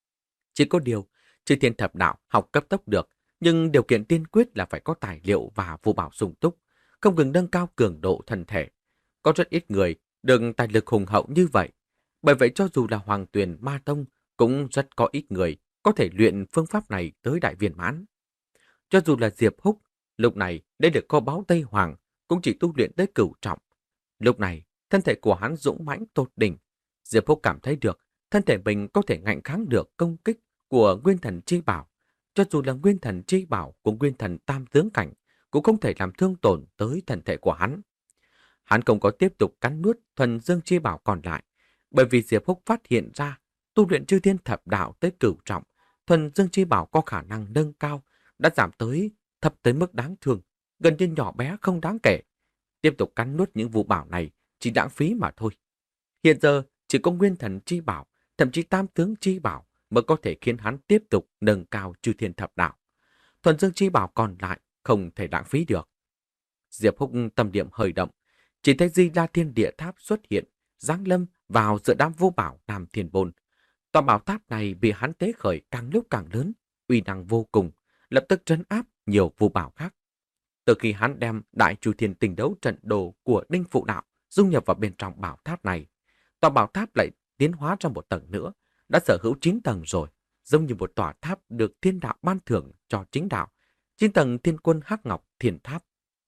Chỉ có điều, chư thiên thập đạo học cấp tốc được, nhưng điều kiện tiên quyết là phải có tài liệu và vô bảo sung túc, không ngừng nâng cao cường độ thân thể. Có rất ít người được tài lực hùng hậu như vậy. Bởi vậy cho dù là Hoàng Tuyền Ma Tông, cũng rất có ít người có thể luyện phương pháp này tới đại viên mãn. Cho dù là Diệp Húc, lúc này để được kho báu Tây Hoàng, cũng chỉ tu luyện tới cửu trọng. Lúc này, thân thể của hắn dũng mãnh tột đỉnh. Diệp Húc cảm thấy được, thân thể mình có thể ngạnh kháng được công kích của Nguyên Thần Chi Bảo. Cho dù là Nguyên Thần Chi Bảo của Nguyên Thần Tam Tướng Cảnh, cũng không thể làm thương tổn tới thân thể của hắn. Hắn không có tiếp tục cắn nuốt Thuần Dương Chi Bảo còn lại, bởi vì Diệp Húc phát hiện ra tu luyện chư thiên thập đạo tới cửu trọng, Thuần Dương Chi Bảo có khả năng nâng cao, đã giảm tới thấp tới mức đáng thương, gần như nhỏ bé không đáng kể. Tiếp tục cắn nuốt những vụ bảo này chỉ lãng phí mà thôi. Hiện giờ chỉ có Nguyên Thần Chi Bảo, thậm chí Tam Tướng Chi Bảo mới có thể khiến hắn tiếp tục nâng cao chư thiên thập đạo. Thuần Dương Chi Bảo còn lại không thể lãng phí được. Diệp Húc tâm niệm hơi động, chỉ thấy Di La Thiên Địa Tháp xuất hiện, giáng lâm vào giữa đám vô bảo Nam Thiên Bồn. Tòa bảo tháp này bị hắn tế khởi càng lúc càng lớn, uy năng vô cùng, lập tức trấn áp nhiều vô bảo khác. Từ khi hắn đem Đại Chu Thiên Tình Đấu trận đồ của Đinh Phụ Đạo dung nhập vào bên trong bảo tháp này, tòa bảo tháp lại tiến hóa ra một tầng nữa, đã sở hữu chín tầng rồi, giống như một tòa tháp được thiên đạo ban thưởng cho chính đạo, chín tầng Thiên Quân Hắc Ngọc Thiên Tháp.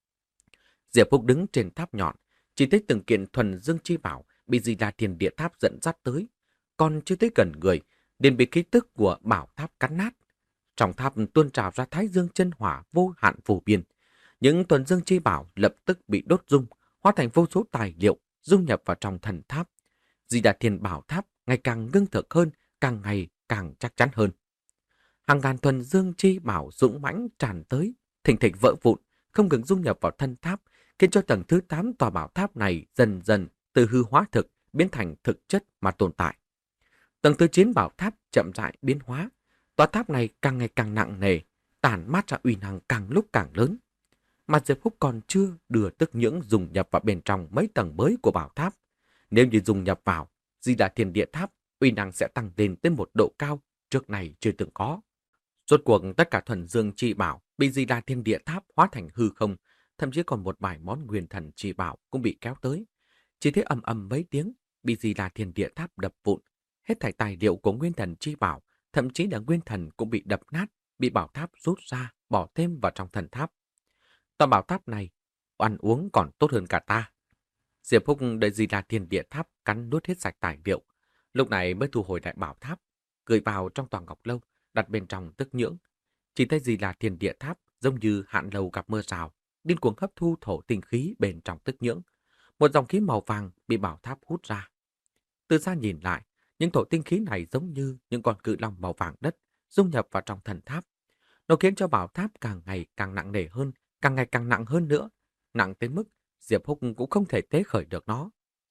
Diệp Húc đứng trên tháp nhọn, chỉ thấy từng kiện Thuần Dương Chi Bảo bị Di La Thiên Địa Tháp dẫn dắt tới. còn chưa tới gần người, liền bị khí tức của bảo tháp cắn nát. Trong tháp tuôn trào ra thái dương chân hỏa vô hạn vô biên. Những tuần dương chi bảo lập tức bị đốt rung, hóa thành vô số tài liệu, dung nhập vào trong thần tháp. Di Đà Thiên Bảo Tháp ngày càng ngưng thực hơn, càng ngày càng chắc chắn hơn. Hàng ngàn tuần dương chi bảo dũng mãnh tràn tới, thình thịch vỡ vụn, không ngừng dung nhập vào thân tháp, khiến cho tầng thứ tám tòa bảo tháp này dần dần từ hư hóa thực biến thành thực chất mà tồn tại. Tầng thứ chín bảo tháp chậm rãi biến hóa, tòa tháp này càng ngày càng nặng nề, tản mát ra uy năng càng lúc càng lớn. Mà Diệp Húc còn chưa đưa tức những dùng nhập vào bên trong mấy tầng mới của bảo tháp. Nếu như dùng nhập vào, Di Đà Thiên Địa Tháp, uy năng sẽ tăng lên tới một độ cao trước này chưa từng có. Rốt cuộc tất cả thuần dương chi bảo bị Di Đà Thiên Địa Tháp hóa thành hư không, thậm chí còn một vài món nguyên thần chi bảo cũng bị kéo tới. Chỉ thấy ầm ầm mấy tiếng, bị Di Đà Thiên Địa Tháp đập vụn. Hết thảy tài liệu của nguyên thần chi bảo, thậm chí là nguyên thần cũng bị đập nát, bị bảo tháp rút ra, bỏ thêm vào trong thần tháp. Tòa bảo tháp này, ăn uống còn tốt hơn cả ta. Diệp Húc đợi Di Đà Thiên Địa Tháp cắn nuốt hết sạch tài liệu, lúc này mới thu hồi đại bảo tháp, gửi vào trong tòa ngọc lâu, đặt bên trong tức nhưỡng. Chỉ thấy Di Đà Thiên Địa Tháp giống như hạn lầu gặp mưa rào, điên cuồng hấp thu thổ tinh khí bên trong tức nhưỡng. Một dòng khí màu vàng bị bảo tháp hút ra. Từ xa nhìn lại, những thổ tinh khí này giống như những con cự long màu vàng đất dung nhập vào trong thần tháp. Nó khiến cho bảo tháp càng ngày càng nặng nề hơn, càng ngày càng nặng hơn nữa, nặng tới mức Diệp Húc cũng không thể tế khởi được nó.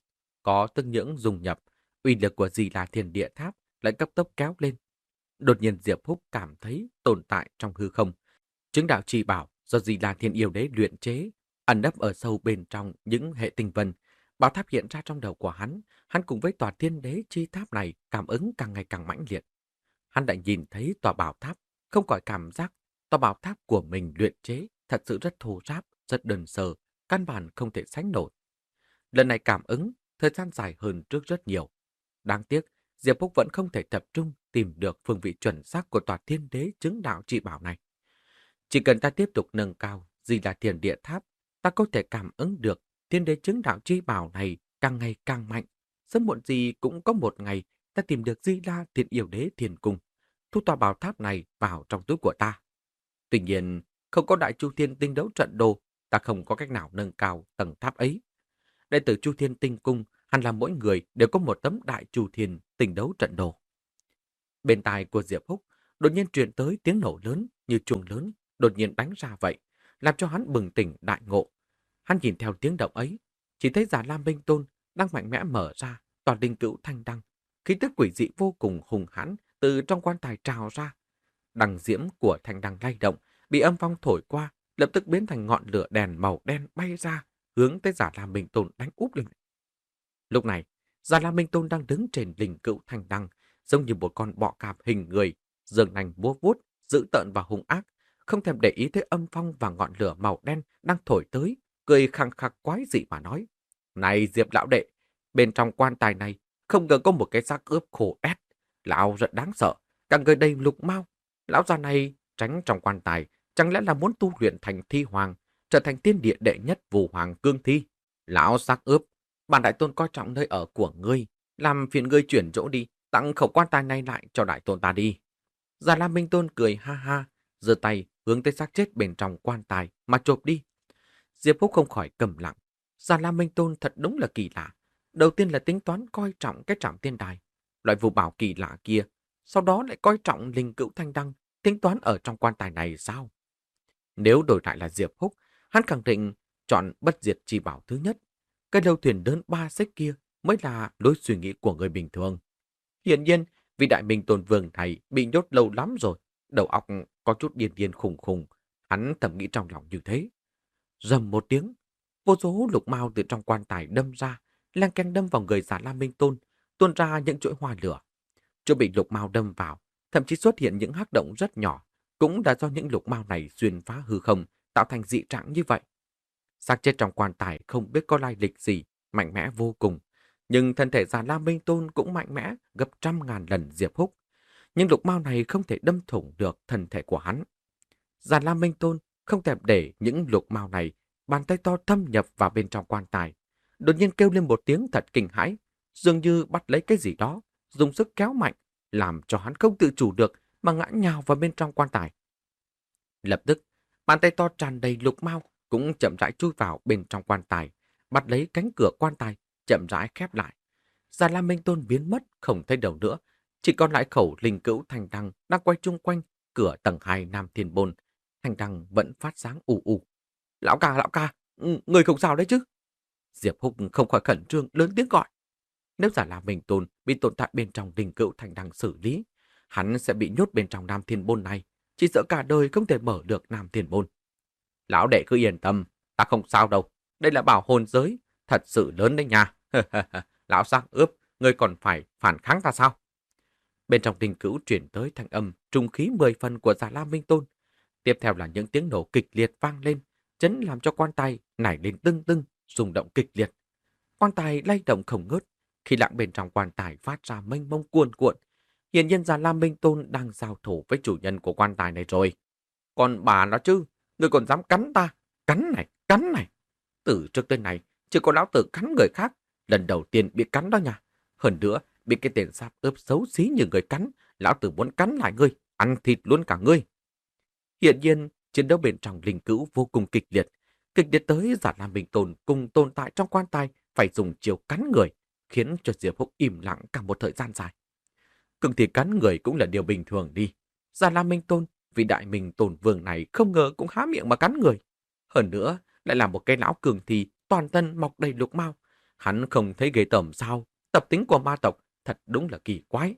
Có tức nhưỡng dung nhập, uy lực của Di Đà Thiên Địa Tháp lại cấp tốc kéo lên. Đột nhiên Diệp Húc cảm thấy tồn tại trong hư không. Chứng đạo chi bảo do Di Đà Thiên Yêu Đế luyện chế, ẩn nấp ở sâu bên trong những hệ tinh vân. Bảo tháp hiện ra trong đầu của hắn, hắn cùng với tòa Thiên Đế chi tháp này cảm ứng càng ngày càng mãnh liệt. Hắn đã nhìn thấy tòa bảo tháp, không khỏi cảm giác tòa bảo tháp của mình luyện chế thật sự rất thô ráp, rất đơn sơ, căn bản không thể sánh nổi. Lần này cảm ứng, thời gian dài hơn trước rất nhiều. Đáng tiếc, Diệp Húc vẫn không thể tập trung tìm được phương vị chuẩn xác của tòa Thiên Đế chứng đạo chi bảo này. Chỉ cần ta tiếp tục nâng cao Di Đà Thiên Địa Tháp, ta có thể cảm ứng được Thiên Đế chứng đạo chi bảo này càng ngày càng mạnh. Sớm muộn gì cũng có một ngày ta tìm được Di Đà Thiên Yêu Đế Thiên Cung, thu tòa bảo tháp này vào trong túi của ta. Tuy nhiên, không có Đại Chu Thiên Tinh Đấu Trận Đồ, ta không có cách nào nâng cao tầng tháp ấy. Đệ tử Chu Thiên Tinh Cung hẳn là mỗi người đều có một tấm Đại Chu Thiên Tinh Đấu Trận Đồ. Bên tai của Diệp Húc đột nhiên truyền tới tiếng nổ lớn như chuông lớn đột nhiên đánh ra vậy, làm cho hắn bừng tỉnh đại ngộ. Hắn nhìn theo tiếng động ấy, chỉ thấy Già Lam Minh Tôn đang mạnh mẽ mở ra toàn linh cữu thanh đăng, khí tức quỷ dị vô cùng hùng hãn từ trong quan tài trào ra. Đằng diễm của thanh đăng lay động, bị âm phong thổi qua, lập tức biến thành ngọn lửa đèn màu đen bay ra, hướng tới Già Lam Minh Tôn đánh úp lên. Lúc này, Già Lam Minh Tôn đang đứng trên linh cữu thanh đăng, giống như một con bọ cạp hình người, giường nành múa vuốt, dữ tợn và hung ác, không thèm để ý tới âm phong và ngọn lửa màu đen đang thổi tới, cười khăng khặc quái dị mà nói: "Này Diệp lão đệ, bên trong quan tài này không ngờ có một cái xác ướp khổ ép, lão rất đáng sợ, cả người đầy lục mao. Lão già này tránh trong quan tài, chẳng lẽ là muốn tu luyện thành thi hoàng, trở thành tiên địa đệ nhất vũ hoàng cương thi? Lão xác ướp, bản đại tôn coi trọng nơi ở của ngươi, làm phiền ngươi chuyển chỗ đi, tặng khẩu quan tài này lại cho đại tôn ta đi." Già Lam Minh Tôn cười ha ha, giơ tay hướng tới xác chết bên trong quan tài mà chộp đi. Diệp Húc không khỏi câm lặng. Già Lam Minh Tôn thật đúng là kỳ lạ. Đầu tiên là tính toán coi trọng cái trảm tiên đài, loại vũ bảo kỳ lạ kia, sau đó lại coi trọng linh cữu thanh đăng, tính toán ở trong quan tài này sao? Nếu đổi lại là Diệp Húc, hắn khẳng định chọn bất diệt chi bảo thứ nhất. Cái lâu thuyền đơn ba xích kia mới là lối suy nghĩ của người bình thường. Hiển nhiên, vị đại minh tôn vương này bị nhốt lâu lắm rồi, đầu óc có chút điên điên khùng khùng, hắn thầm nghĩ trong lòng như thế. Rầm một tiếng, vô số lục mao từ trong quan tài đâm ra, leng keng đâm vào người Già Lam Minh Tôn, tuôn ra những chuỗi hoa lửa. Chỗ bị lục mao đâm vào, thậm chí xuất hiện những hắc động rất nhỏ, cũng đã do những lục mao này xuyên phá hư không, tạo thành dị trạng như vậy. Xác chết trong quan tài không biết có lai lịch gì, mạnh mẽ vô cùng, nhưng thân thể Già Lam Minh Tôn cũng mạnh mẽ gấp trăm ngàn lần Diệp Húc. Nhưng lục mao này không thể đâm thủng được thân thể của hắn. Già Lam Minh Tôn không thèm để những lục mao này, bàn tay to thâm nhập vào bên trong quan tài, đột nhiên kêu lên một tiếng thật kinh hãi, dường như bắt lấy cái gì đó, dùng sức kéo mạnh, làm cho hắn không tự chủ được mà ngã nhào vào bên trong quan tài. Lập tức, bàn tay to tràn đầy lục mao cũng chậm rãi chui vào bên trong quan tài, bắt lấy cánh cửa quan tài, chậm rãi khép lại. Già Lam Minh Tôn biến mất, không thấy đâu nữa, chỉ còn lại khẩu linh cữu thanh đăng đang quay chung quanh cửa tầng hai Nam Thiên Bôn. Thanh đăng vẫn phát sáng ù ù. Lão ca, lão ca, người không sao đấy chứ? Diệp Húc không khỏi khẩn trương lớn tiếng gọi. Nếu Già Lam Minh Tôn bị tồn tại bên trong linh cữu thanh đăng xử lý, hắn sẽ bị nhốt bên trong Nam Thiên Bôn này, chỉ sợ cả đời không thể mở được Nam Thiên Bôn. Lão đệ cứ yên tâm, ta không sao đâu. Đây là bảo hồn giới, thật sự lớn đấy nha. Lão xác ướp, ngươi còn phải phản kháng ta sao? Bên trong linh cữu chuyển tới thanh âm trung khí mười phần của Già Lam Minh Tôn. Tiếp theo là những tiếng nổ kịch liệt vang lên, chấn làm cho quan tài nảy lên tưng tưng, rung động kịch liệt. Quan tài lay động không ngớt, khi lặng bên trong quan tài phát ra mênh mông cuồn cuộn. Hiển nhiên Già Lam Minh Tôn đang giao thủ với chủ nhân của quan tài này rồi. Còn bà nó chứ, ngươi còn dám cắn ta? Cắn này, cắn này. Từ trước tới nay, chỉ có lão tử cắn người khác, lần đầu tiên bị cắn đó nha. Hơn nữa, bị cái tên sáp ướp xấu xí như người cắn, lão tử muốn cắn lại ngươi, ăn thịt luôn cả ngươi. Hiện nhiên, chiến đấu bên trong linh cữu vô cùng kịch liệt. Kịch liệt tới Già Lam Minh Tôn cùng tồn tại trong quan tài phải dùng chiêu cắn người, khiến cho Diệp Húc im lặng cả một thời gian dài. Cường thì cắn người cũng là điều bình thường đi. Già Lam Minh Tôn, vị đại minh tôn vương này không ngờ cũng há miệng mà cắn người. Hơn nữa, lại là một cái lão cường thì toàn thân mọc đầy lục mao. Hắn không thấy ghê tởm sao? Tập tính của ma tộc thật đúng là kỳ quái.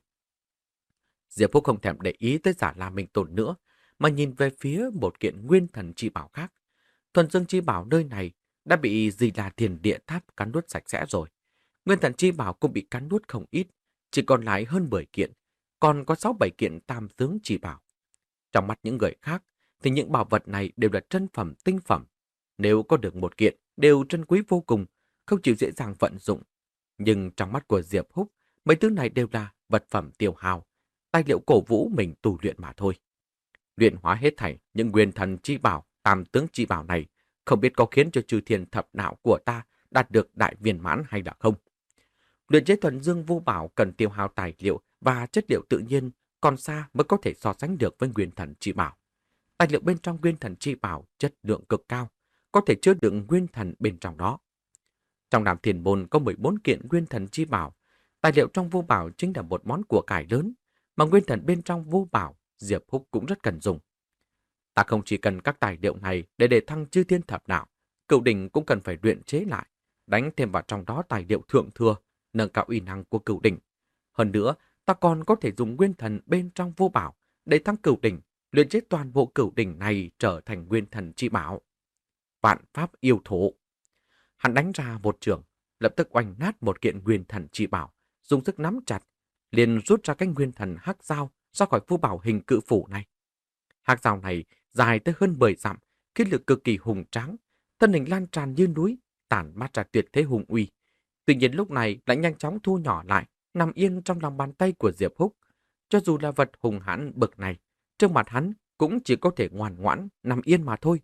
Diệp Phúc không thèm để ý tới Già Lam Minh Tôn nữa, mà nhìn về phía một kiện nguyên thần chi bảo khác. Thuần dương chi bảo nơi này đã bị Di La Thiền Địa Tháp cắn nuốt sạch sẽ rồi. Nguyên thần chi bảo cũng bị cắn nuốt không ít, chỉ còn lại hơn mười kiện, còn có sáu bảy kiện tam tướng chi bảo. Trong mắt những người khác, thì những bảo vật này đều là trân phẩm tinh phẩm. Nếu có được một kiện, đều trân quý vô cùng, không chịu dễ dàng vận dụng. Nhưng trong mắt của Diệp Húc, mấy thứ này đều là vật phẩm tiêu hao, tài liệu cổ vũ mình tu luyện mà thôi. Luyện hóa hết thảy những nguyên thần chi bảo, tam tướng chi bảo này, không biết có khiến cho chư thiên thập não của ta đạt được đại viên mãn hay là không. Luyện chế thuần dương vô bảo cần tiêu hao tài liệu và chất liệu tự nhiên, còn xa mới có thể so sánh được với nguyên thần chi bảo. Tài liệu bên trong nguyên thần chi bảo chất lượng cực cao, có thể chứa đựng nguyên thần bên trong đó. Trong Nam Thiên Môn có mười bốn kiện nguyên thần chi bảo, tài liệu trong vô bảo chính là một món của cải lớn, mà nguyên thần bên trong vô bảo Diệp Húc cũng rất cần dùng. Ta không chỉ cần các tài liệu này để đề thăng chư thiên thập não, Cửu Đỉnh cũng cần phải luyện chế lại, đánh thêm vào trong đó tài liệu thượng thừa, nâng cao uy năng của Cửu Đỉnh. Hơn nữa, ta còn có thể dùng nguyên thần bên trong vô bảo để thăng Cửu Đỉnh, luyện chế toàn bộ Cửu Đỉnh này trở thành nguyên thần chi bảo. Vạn pháp yêu thổ. Hắn đánh ra một trường, lập tức oanh nát một kiện nguyên thần chi bảo, dùng sức nắm chặt, liền rút ra cái nguyên thần hắc dao ra khỏi vô bảo hình cự phủ này. Hắc dao này dài tới hơn mười dặm, khí lực cực kỳ hùng tráng, thân hình lan tràn như núi, tản mát ra tuyệt thế hùng uy. Tuy nhiên lúc này lại nhanh chóng thu nhỏ lại, nằm yên trong lòng bàn tay của Diệp Húc. Cho dù là vật hùng hãn bậc này, trước mặt hắn cũng chỉ có thể ngoan ngoãn nằm yên mà thôi.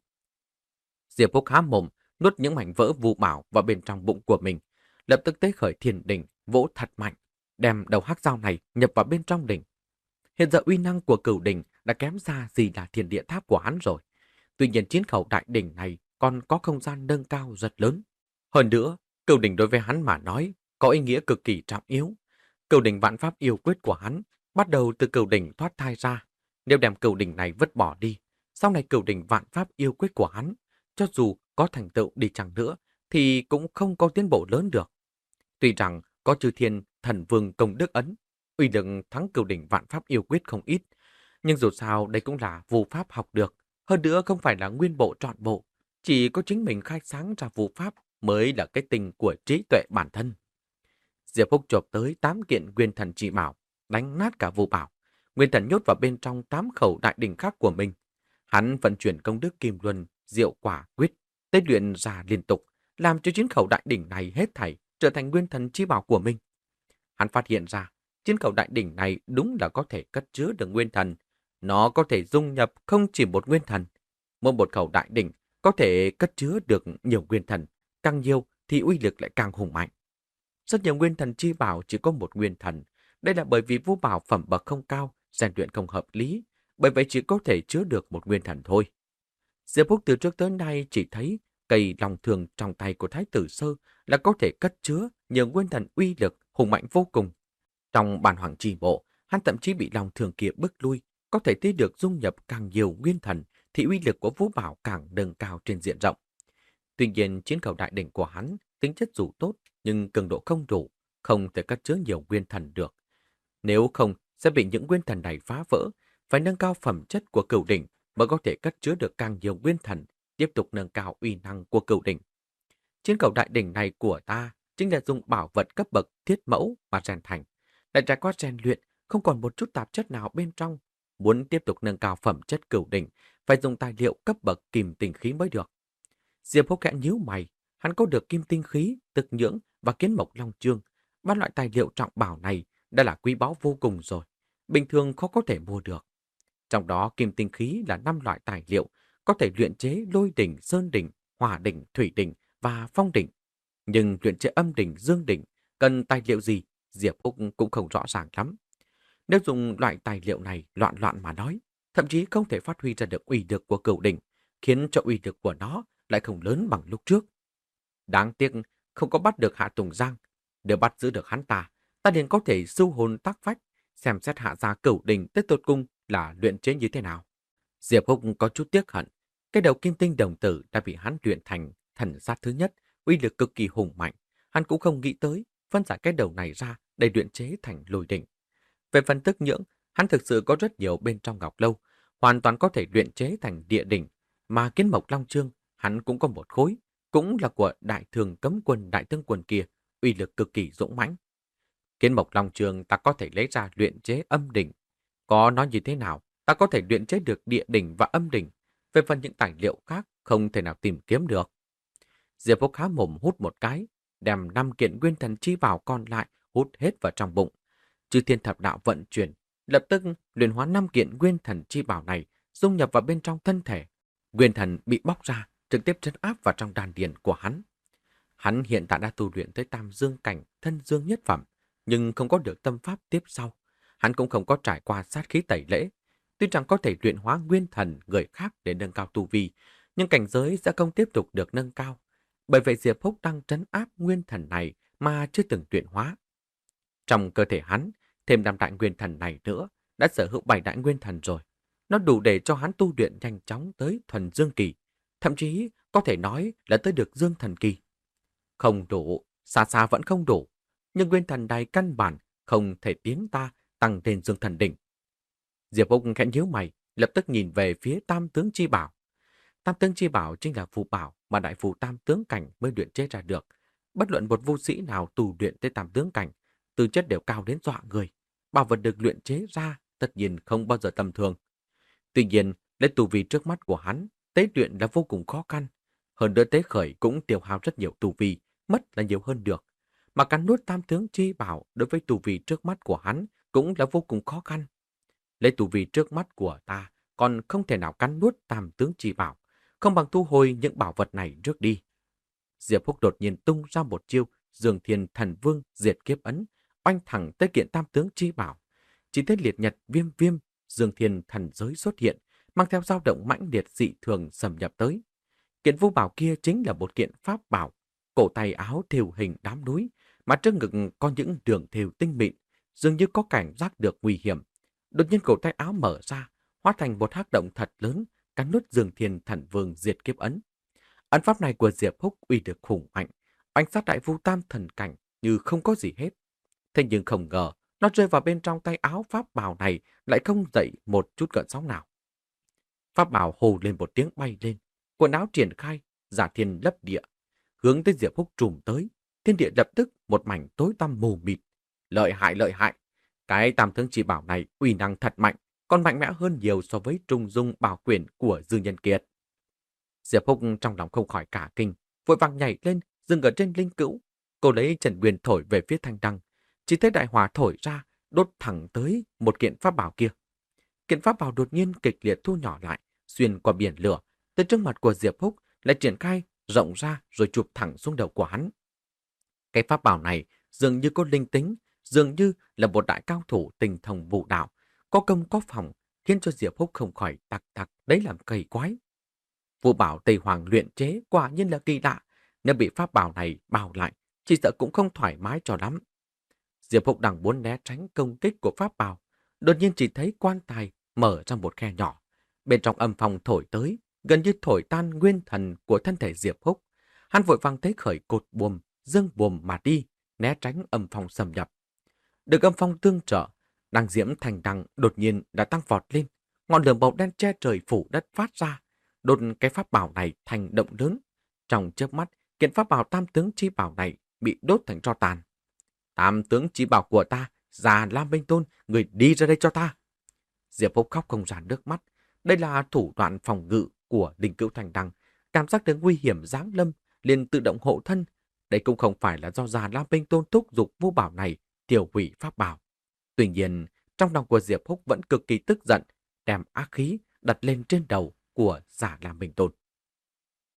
Diệp Húc há mồm, nuốt những mảnh vỡ vu bảo vào bên trong bụng của mình, lập tức tế khởi thiền đỉnh, vỗ thật mạnh, đem đầu hắc dao này nhập vào bên trong đỉnh. Hiện giờ uy năng của Cửu Đỉnh đã kém xa gì là Thiên Địa Tháp của hắn rồi. Tuy nhiên chiến khẩu đại đỉnh này còn có không gian nâng cao rất lớn. Hơn nữa, Cửu Đỉnh đối với hắn mà nói có ý nghĩa cực kỳ trọng yếu. Cửu Đỉnh vạn pháp yêu quyết của hắn bắt đầu từ Cửu Đỉnh thoát thai ra. Nếu đem Cửu Đỉnh này vứt bỏ đi, sau này Cửu Đỉnh vạn pháp yêu quyết của hắn, cho dù có thành tựu đi chăng nữa, thì cũng không có tiến bộ lớn được. Tuy rằng có chư thiên thần vương công đức ấn, uy lực thắng Cửu Đỉnh vạn pháp yêu quyết không ít, nhưng dù sao đây cũng là vô pháp học được, hơn nữa không phải là nguyên bộ trọn bộ, chỉ có chính mình khai sáng ra vô pháp mới là cái tình của trí tuệ bản thân. Diệp Húc chộp tới tám kiện nguyên thần chỉ bảo, đánh nát cả vô bảo, nguyên thần nhốt vào bên trong tám khẩu đại đỉnh khác của mình. Hắn vận chuyển công đức kim luân, diệu quả quyết, tế luyện ra liên tục, làm cho chiến khẩu đại đỉnh này hết thảy trở thành nguyên thần chi bảo của mình. Hắn phát hiện ra, chiến khẩu đại đỉnh này đúng là có thể cất chứa được nguyên thần. Nó có thể dung nhập không chỉ một nguyên thần. Mỗi một khẩu đại đỉnh có thể cất chứa được nhiều nguyên thần, càng nhiều thì uy lực lại càng hùng mạnh. Rất nhiều nguyên thần chi bảo chỉ có một nguyên thần, Đây là bởi vì vũ bảo phẩm bậc không cao, rèn luyện không hợp lý, bởi vậy chỉ có thể chứa được một nguyên thần thôi. Diệp Húc từ trước tới nay chỉ thấy cây long thường trong tay của Thái tử Sơ là có thể cất chứa nhiều nguyên thần uy lực hùng mạnh vô cùng. Trong bản hoàng trì bộ, hắn thậm chí bị long thường kia bức lui, có thể thấy được dung nhập càng nhiều nguyên thần thì uy lực của vũ bảo càng nâng cao trên diện rộng. Tuy nhiên, chiến cầu đại đỉnh của hắn tính chất dù tốt nhưng cường độ không đủ, không thể cất chứa nhiều nguyên thần được. Nếu không, sẽ bị những nguyên thần này phá vỡ, phải nâng cao phẩm chất của cửu đỉnh mới có thể cất chứa được càng nhiều nguyên thần, tiếp tục nâng cao uy năng của cửu đỉnh. Chiến cầu đại đỉnh này của ta chính là dùng bảo vật cấp bậc thiết mẫu mà rèn thành, lại trải qua rèn luyện, không còn một chút tạp chất nào bên trong. Muốn tiếp tục nâng cao phẩm chất cửu đỉnh, phải dùng tài liệu cấp bậc kim tinh khí mới được. Diệp Húc khẽ nhíu mày, hắn có được kim tinh khí, tực nhưỡng và kiến mộc long chương. Ba loại tài liệu trọng bảo này đã là quý báu vô cùng rồi, bình thường khó có thể mua được. Trong đó kim tinh khí là năm loại tài liệu, có thể luyện chế lôi đỉnh, sơn đỉnh, hỏa đỉnh, thủy đỉnh và phong đỉnh. Nhưng luyện chế âm đỉnh, dương đỉnh cần tài liệu gì, Diệp Húc cũng không rõ ràng lắm. Nếu dùng loại tài liệu này loạn loạn mà nói, thậm chí không thể phát huy ra được uy lực của cửu đỉnh, khiến cho uy lực của nó lại không lớn bằng lúc trước. Đáng tiếc không có bắt được Hạ Tùng Giang. Nếu bắt giữ được hắn ta, ta liền có thể sưu hồn tác phách, xem xét hạ ra cửu đỉnh tới tột cùng là luyện chế như thế nào. Diệp Húc có chút tiếc hận, cái đầu kim tinh đồng tử đã bị hắn luyện thành thần sát thứ nhất, uy lực cực kỳ hùng mạnh. Hắn cũng không nghĩ tới phân giải cái đầu này ra để luyện chế thành lôi đỉnh. Về phần tức nhưỡng, hắn thực sự có rất nhiều bên trong ngọc lâu, hoàn toàn có thể luyện chế thành địa đỉnh, mà kiến mộc long chương hắn cũng có một khối, cũng là của đại thường cấm quân đại tướng quân kia, uy lực cực kỳ dũng mãnh. Kiến mộc long chương ta có thể lấy ra luyện chế âm đỉnh. Có nói như thế nào, ta có thể luyện chế được địa đỉnh và âm đỉnh. Về phần những tài liệu khác không thể nào tìm kiếm được. Diệp Húc há mồm hút một cái, đem năm kiện nguyên thần chi bảo còn lại hút hết vào trong bụng. Chư thiên thập đạo vận chuyển, lập tức luyện hóa năm kiện nguyên thần chi bảo này, dung nhập vào bên trong thân thể. Nguyên thần bị bóc ra, trực tiếp trấn áp vào trong đan điền của hắn. Hắn hiện tại đã tu luyện tới tam dương cảnh, thân dương nhất phẩm, nhưng không có được tâm pháp tiếp sau. Hắn cũng không có trải qua sát khí tẩy lễ. Tuy rằng có thể luyện hóa nguyên thần người khác để nâng cao tu vi, nhưng cảnh giới sẽ không tiếp tục được nâng cao. Bởi vậy Diệp Húc đang trấn áp nguyên thần này mà chưa từng luyện hóa. Trong cơ thể hắn, thêm năm đại nguyên thần này nữa, đã sở hữu bảy đại nguyên thần rồi. Nó đủ để cho hắn tu luyện nhanh chóng tới thuần dương kỳ, thậm chí có thể nói là tới được dương thần kỳ. Không đủ, xa xa vẫn không đủ, nhưng nguyên thần này căn bản không thể tiến ta tăng lên dương thần đỉnh. Diệp Húc khẽ nhíu mày, lập tức nhìn về phía tam tướng chi bảo. Tam tướng chi bảo chính là phù bảo mà đại phù tam tướng cảnh mới luyện chế ra được. Bất luận một vũ sĩ nào tu luyện tới tam tướng cảnh, tư chất đều cao đến dọa người. Bảo vật được luyện chế ra tất nhiên không bao giờ tầm thường. Tuy nhiên, lấy tu vi trước mắt của hắn, tế luyện là vô cùng khó khăn. Hơn nữa tế khởi cũng tiêu hao rất nhiều tu vi, mất là nhiều hơn được. Mà cắn nuốt tam tướng chi bảo đối với tu vi trước mắt của hắn cũng là vô cùng khó khăn. Lấy tu vi trước mắt của ta còn không thể nào cắn nuốt tam tướng chi bảo, không bằng thu hồi những bảo vật này trước đi. Diệp Húc đột nhiên tung ra một chiêu Dương Thiên Thần Vương diệt kiếp ấn, oanh thẳng tới kiện tam tướng chi bảo. Chỉ thấy liệt nhật viêm viêm, Dương Thiên Thần giới xuất hiện, mang theo dao động mãnh liệt dị thường xâm nhập tới. Kiện vũ bảo kia chính là một kiện pháp bảo, cổ tay áo thêu hình đám núi, mà trước ngực có những đường thêu tinh mịn, dường như có cảnh giác được nguy hiểm. Đột nhiên cổ tay áo mở ra, hóa thành một hắc động thật lớn, cắn nuốt Dương Thiên Thần Vương diệt kiếp ấn. Ấn pháp này của Diệp Húc uy lực khủng mạnh, oanh sát đại vu tam thần cảnh như không có gì hết. Thế nhưng không ngờ, nó rơi vào bên trong tay áo pháp bảo này lại không dậy một chút gợn sóng nào. Pháp bảo hô lên một tiếng bay lên, quần áo triển khai, giả thiên lấp địa, hướng tới Diệp Húc trùm tới, thiên địa lập tức một mảnh tối tăm mù mịt. Lợi hại lợi hại, cái tam tướng chi bảo này uy năng thật mạnh, còn mạnh mẽ hơn nhiều so với trung dung bảo quyển của Dư Nhân Kiệt. Diệp Húc trong lòng không khỏi cả kinh, vội vàng nhảy lên, dừng ở trên linh cữu. Cô lấy Trần Quyền thổi về phía thanh đăng, chỉ thấy đại hỏa thổi ra, đốt thẳng tới một kiện pháp bảo kia. Kiện pháp bảo đột nhiên kịch liệt thu nhỏ lại, xuyên qua biển lửa, tới trước mặt của Diệp Húc lại triển khai rộng ra rồi chụp thẳng xuống đầu của hắn. Cái pháp bảo này dường như có linh tính, dường như là một đại cao thủ tinh thông vũ đạo, có công có phòng, khiến cho Diệp Húc không khỏi tặc tặc đấy làm kỳ quái. Vũ bảo Tây Hoàng luyện chế quả nhiên là kỳ lạ, nếu bị pháp bảo này bao lại, chỉ sợ cũng không thoải mái cho lắm. Diệp Húc đang muốn né tránh công kích của pháp bảo, đột nhiên chỉ thấy quan tài mở ra một khe nhỏ. Bên trong âm phong thổi tới, gần như thổi tan nguyên thần của thân thể Diệp Húc. Hắn vội vàng thấy khởi cột buồm, dương buồm mà đi, né tránh âm phong xâm nhập. Được âm phong tương trợ, đằng diễm thành đằng đột nhiên đã tăng vọt lên. Ngọn lửa màu đen che trời phủ đất phát ra, đột cái pháp bảo này thành động lớn. Trong chớp mắt, kiện pháp bảo tam tướng chi bảo này bị đốt thành tro tàn. Tam tướng chi bảo của ta, già Lam Minh Tôn, người đi ra đây cho ta. Diệp Húc khóc không ra nước mắt. Đây là thủ đoạn phòng ngự của Linh Cữu Thành Đằng. Cảm giác đến nguy hiểm giáng lâm, liền tự động hộ thân. Đây cũng không phải là do già Lam Minh Tôn thúc giục vũ bảo này tiêu hủy pháp bảo. Tuy nhiên, trong lòng của Diệp Húc vẫn cực kỳ tức giận, đem ác khí đặt lên trên đầu của giả Lam Minh Tôn.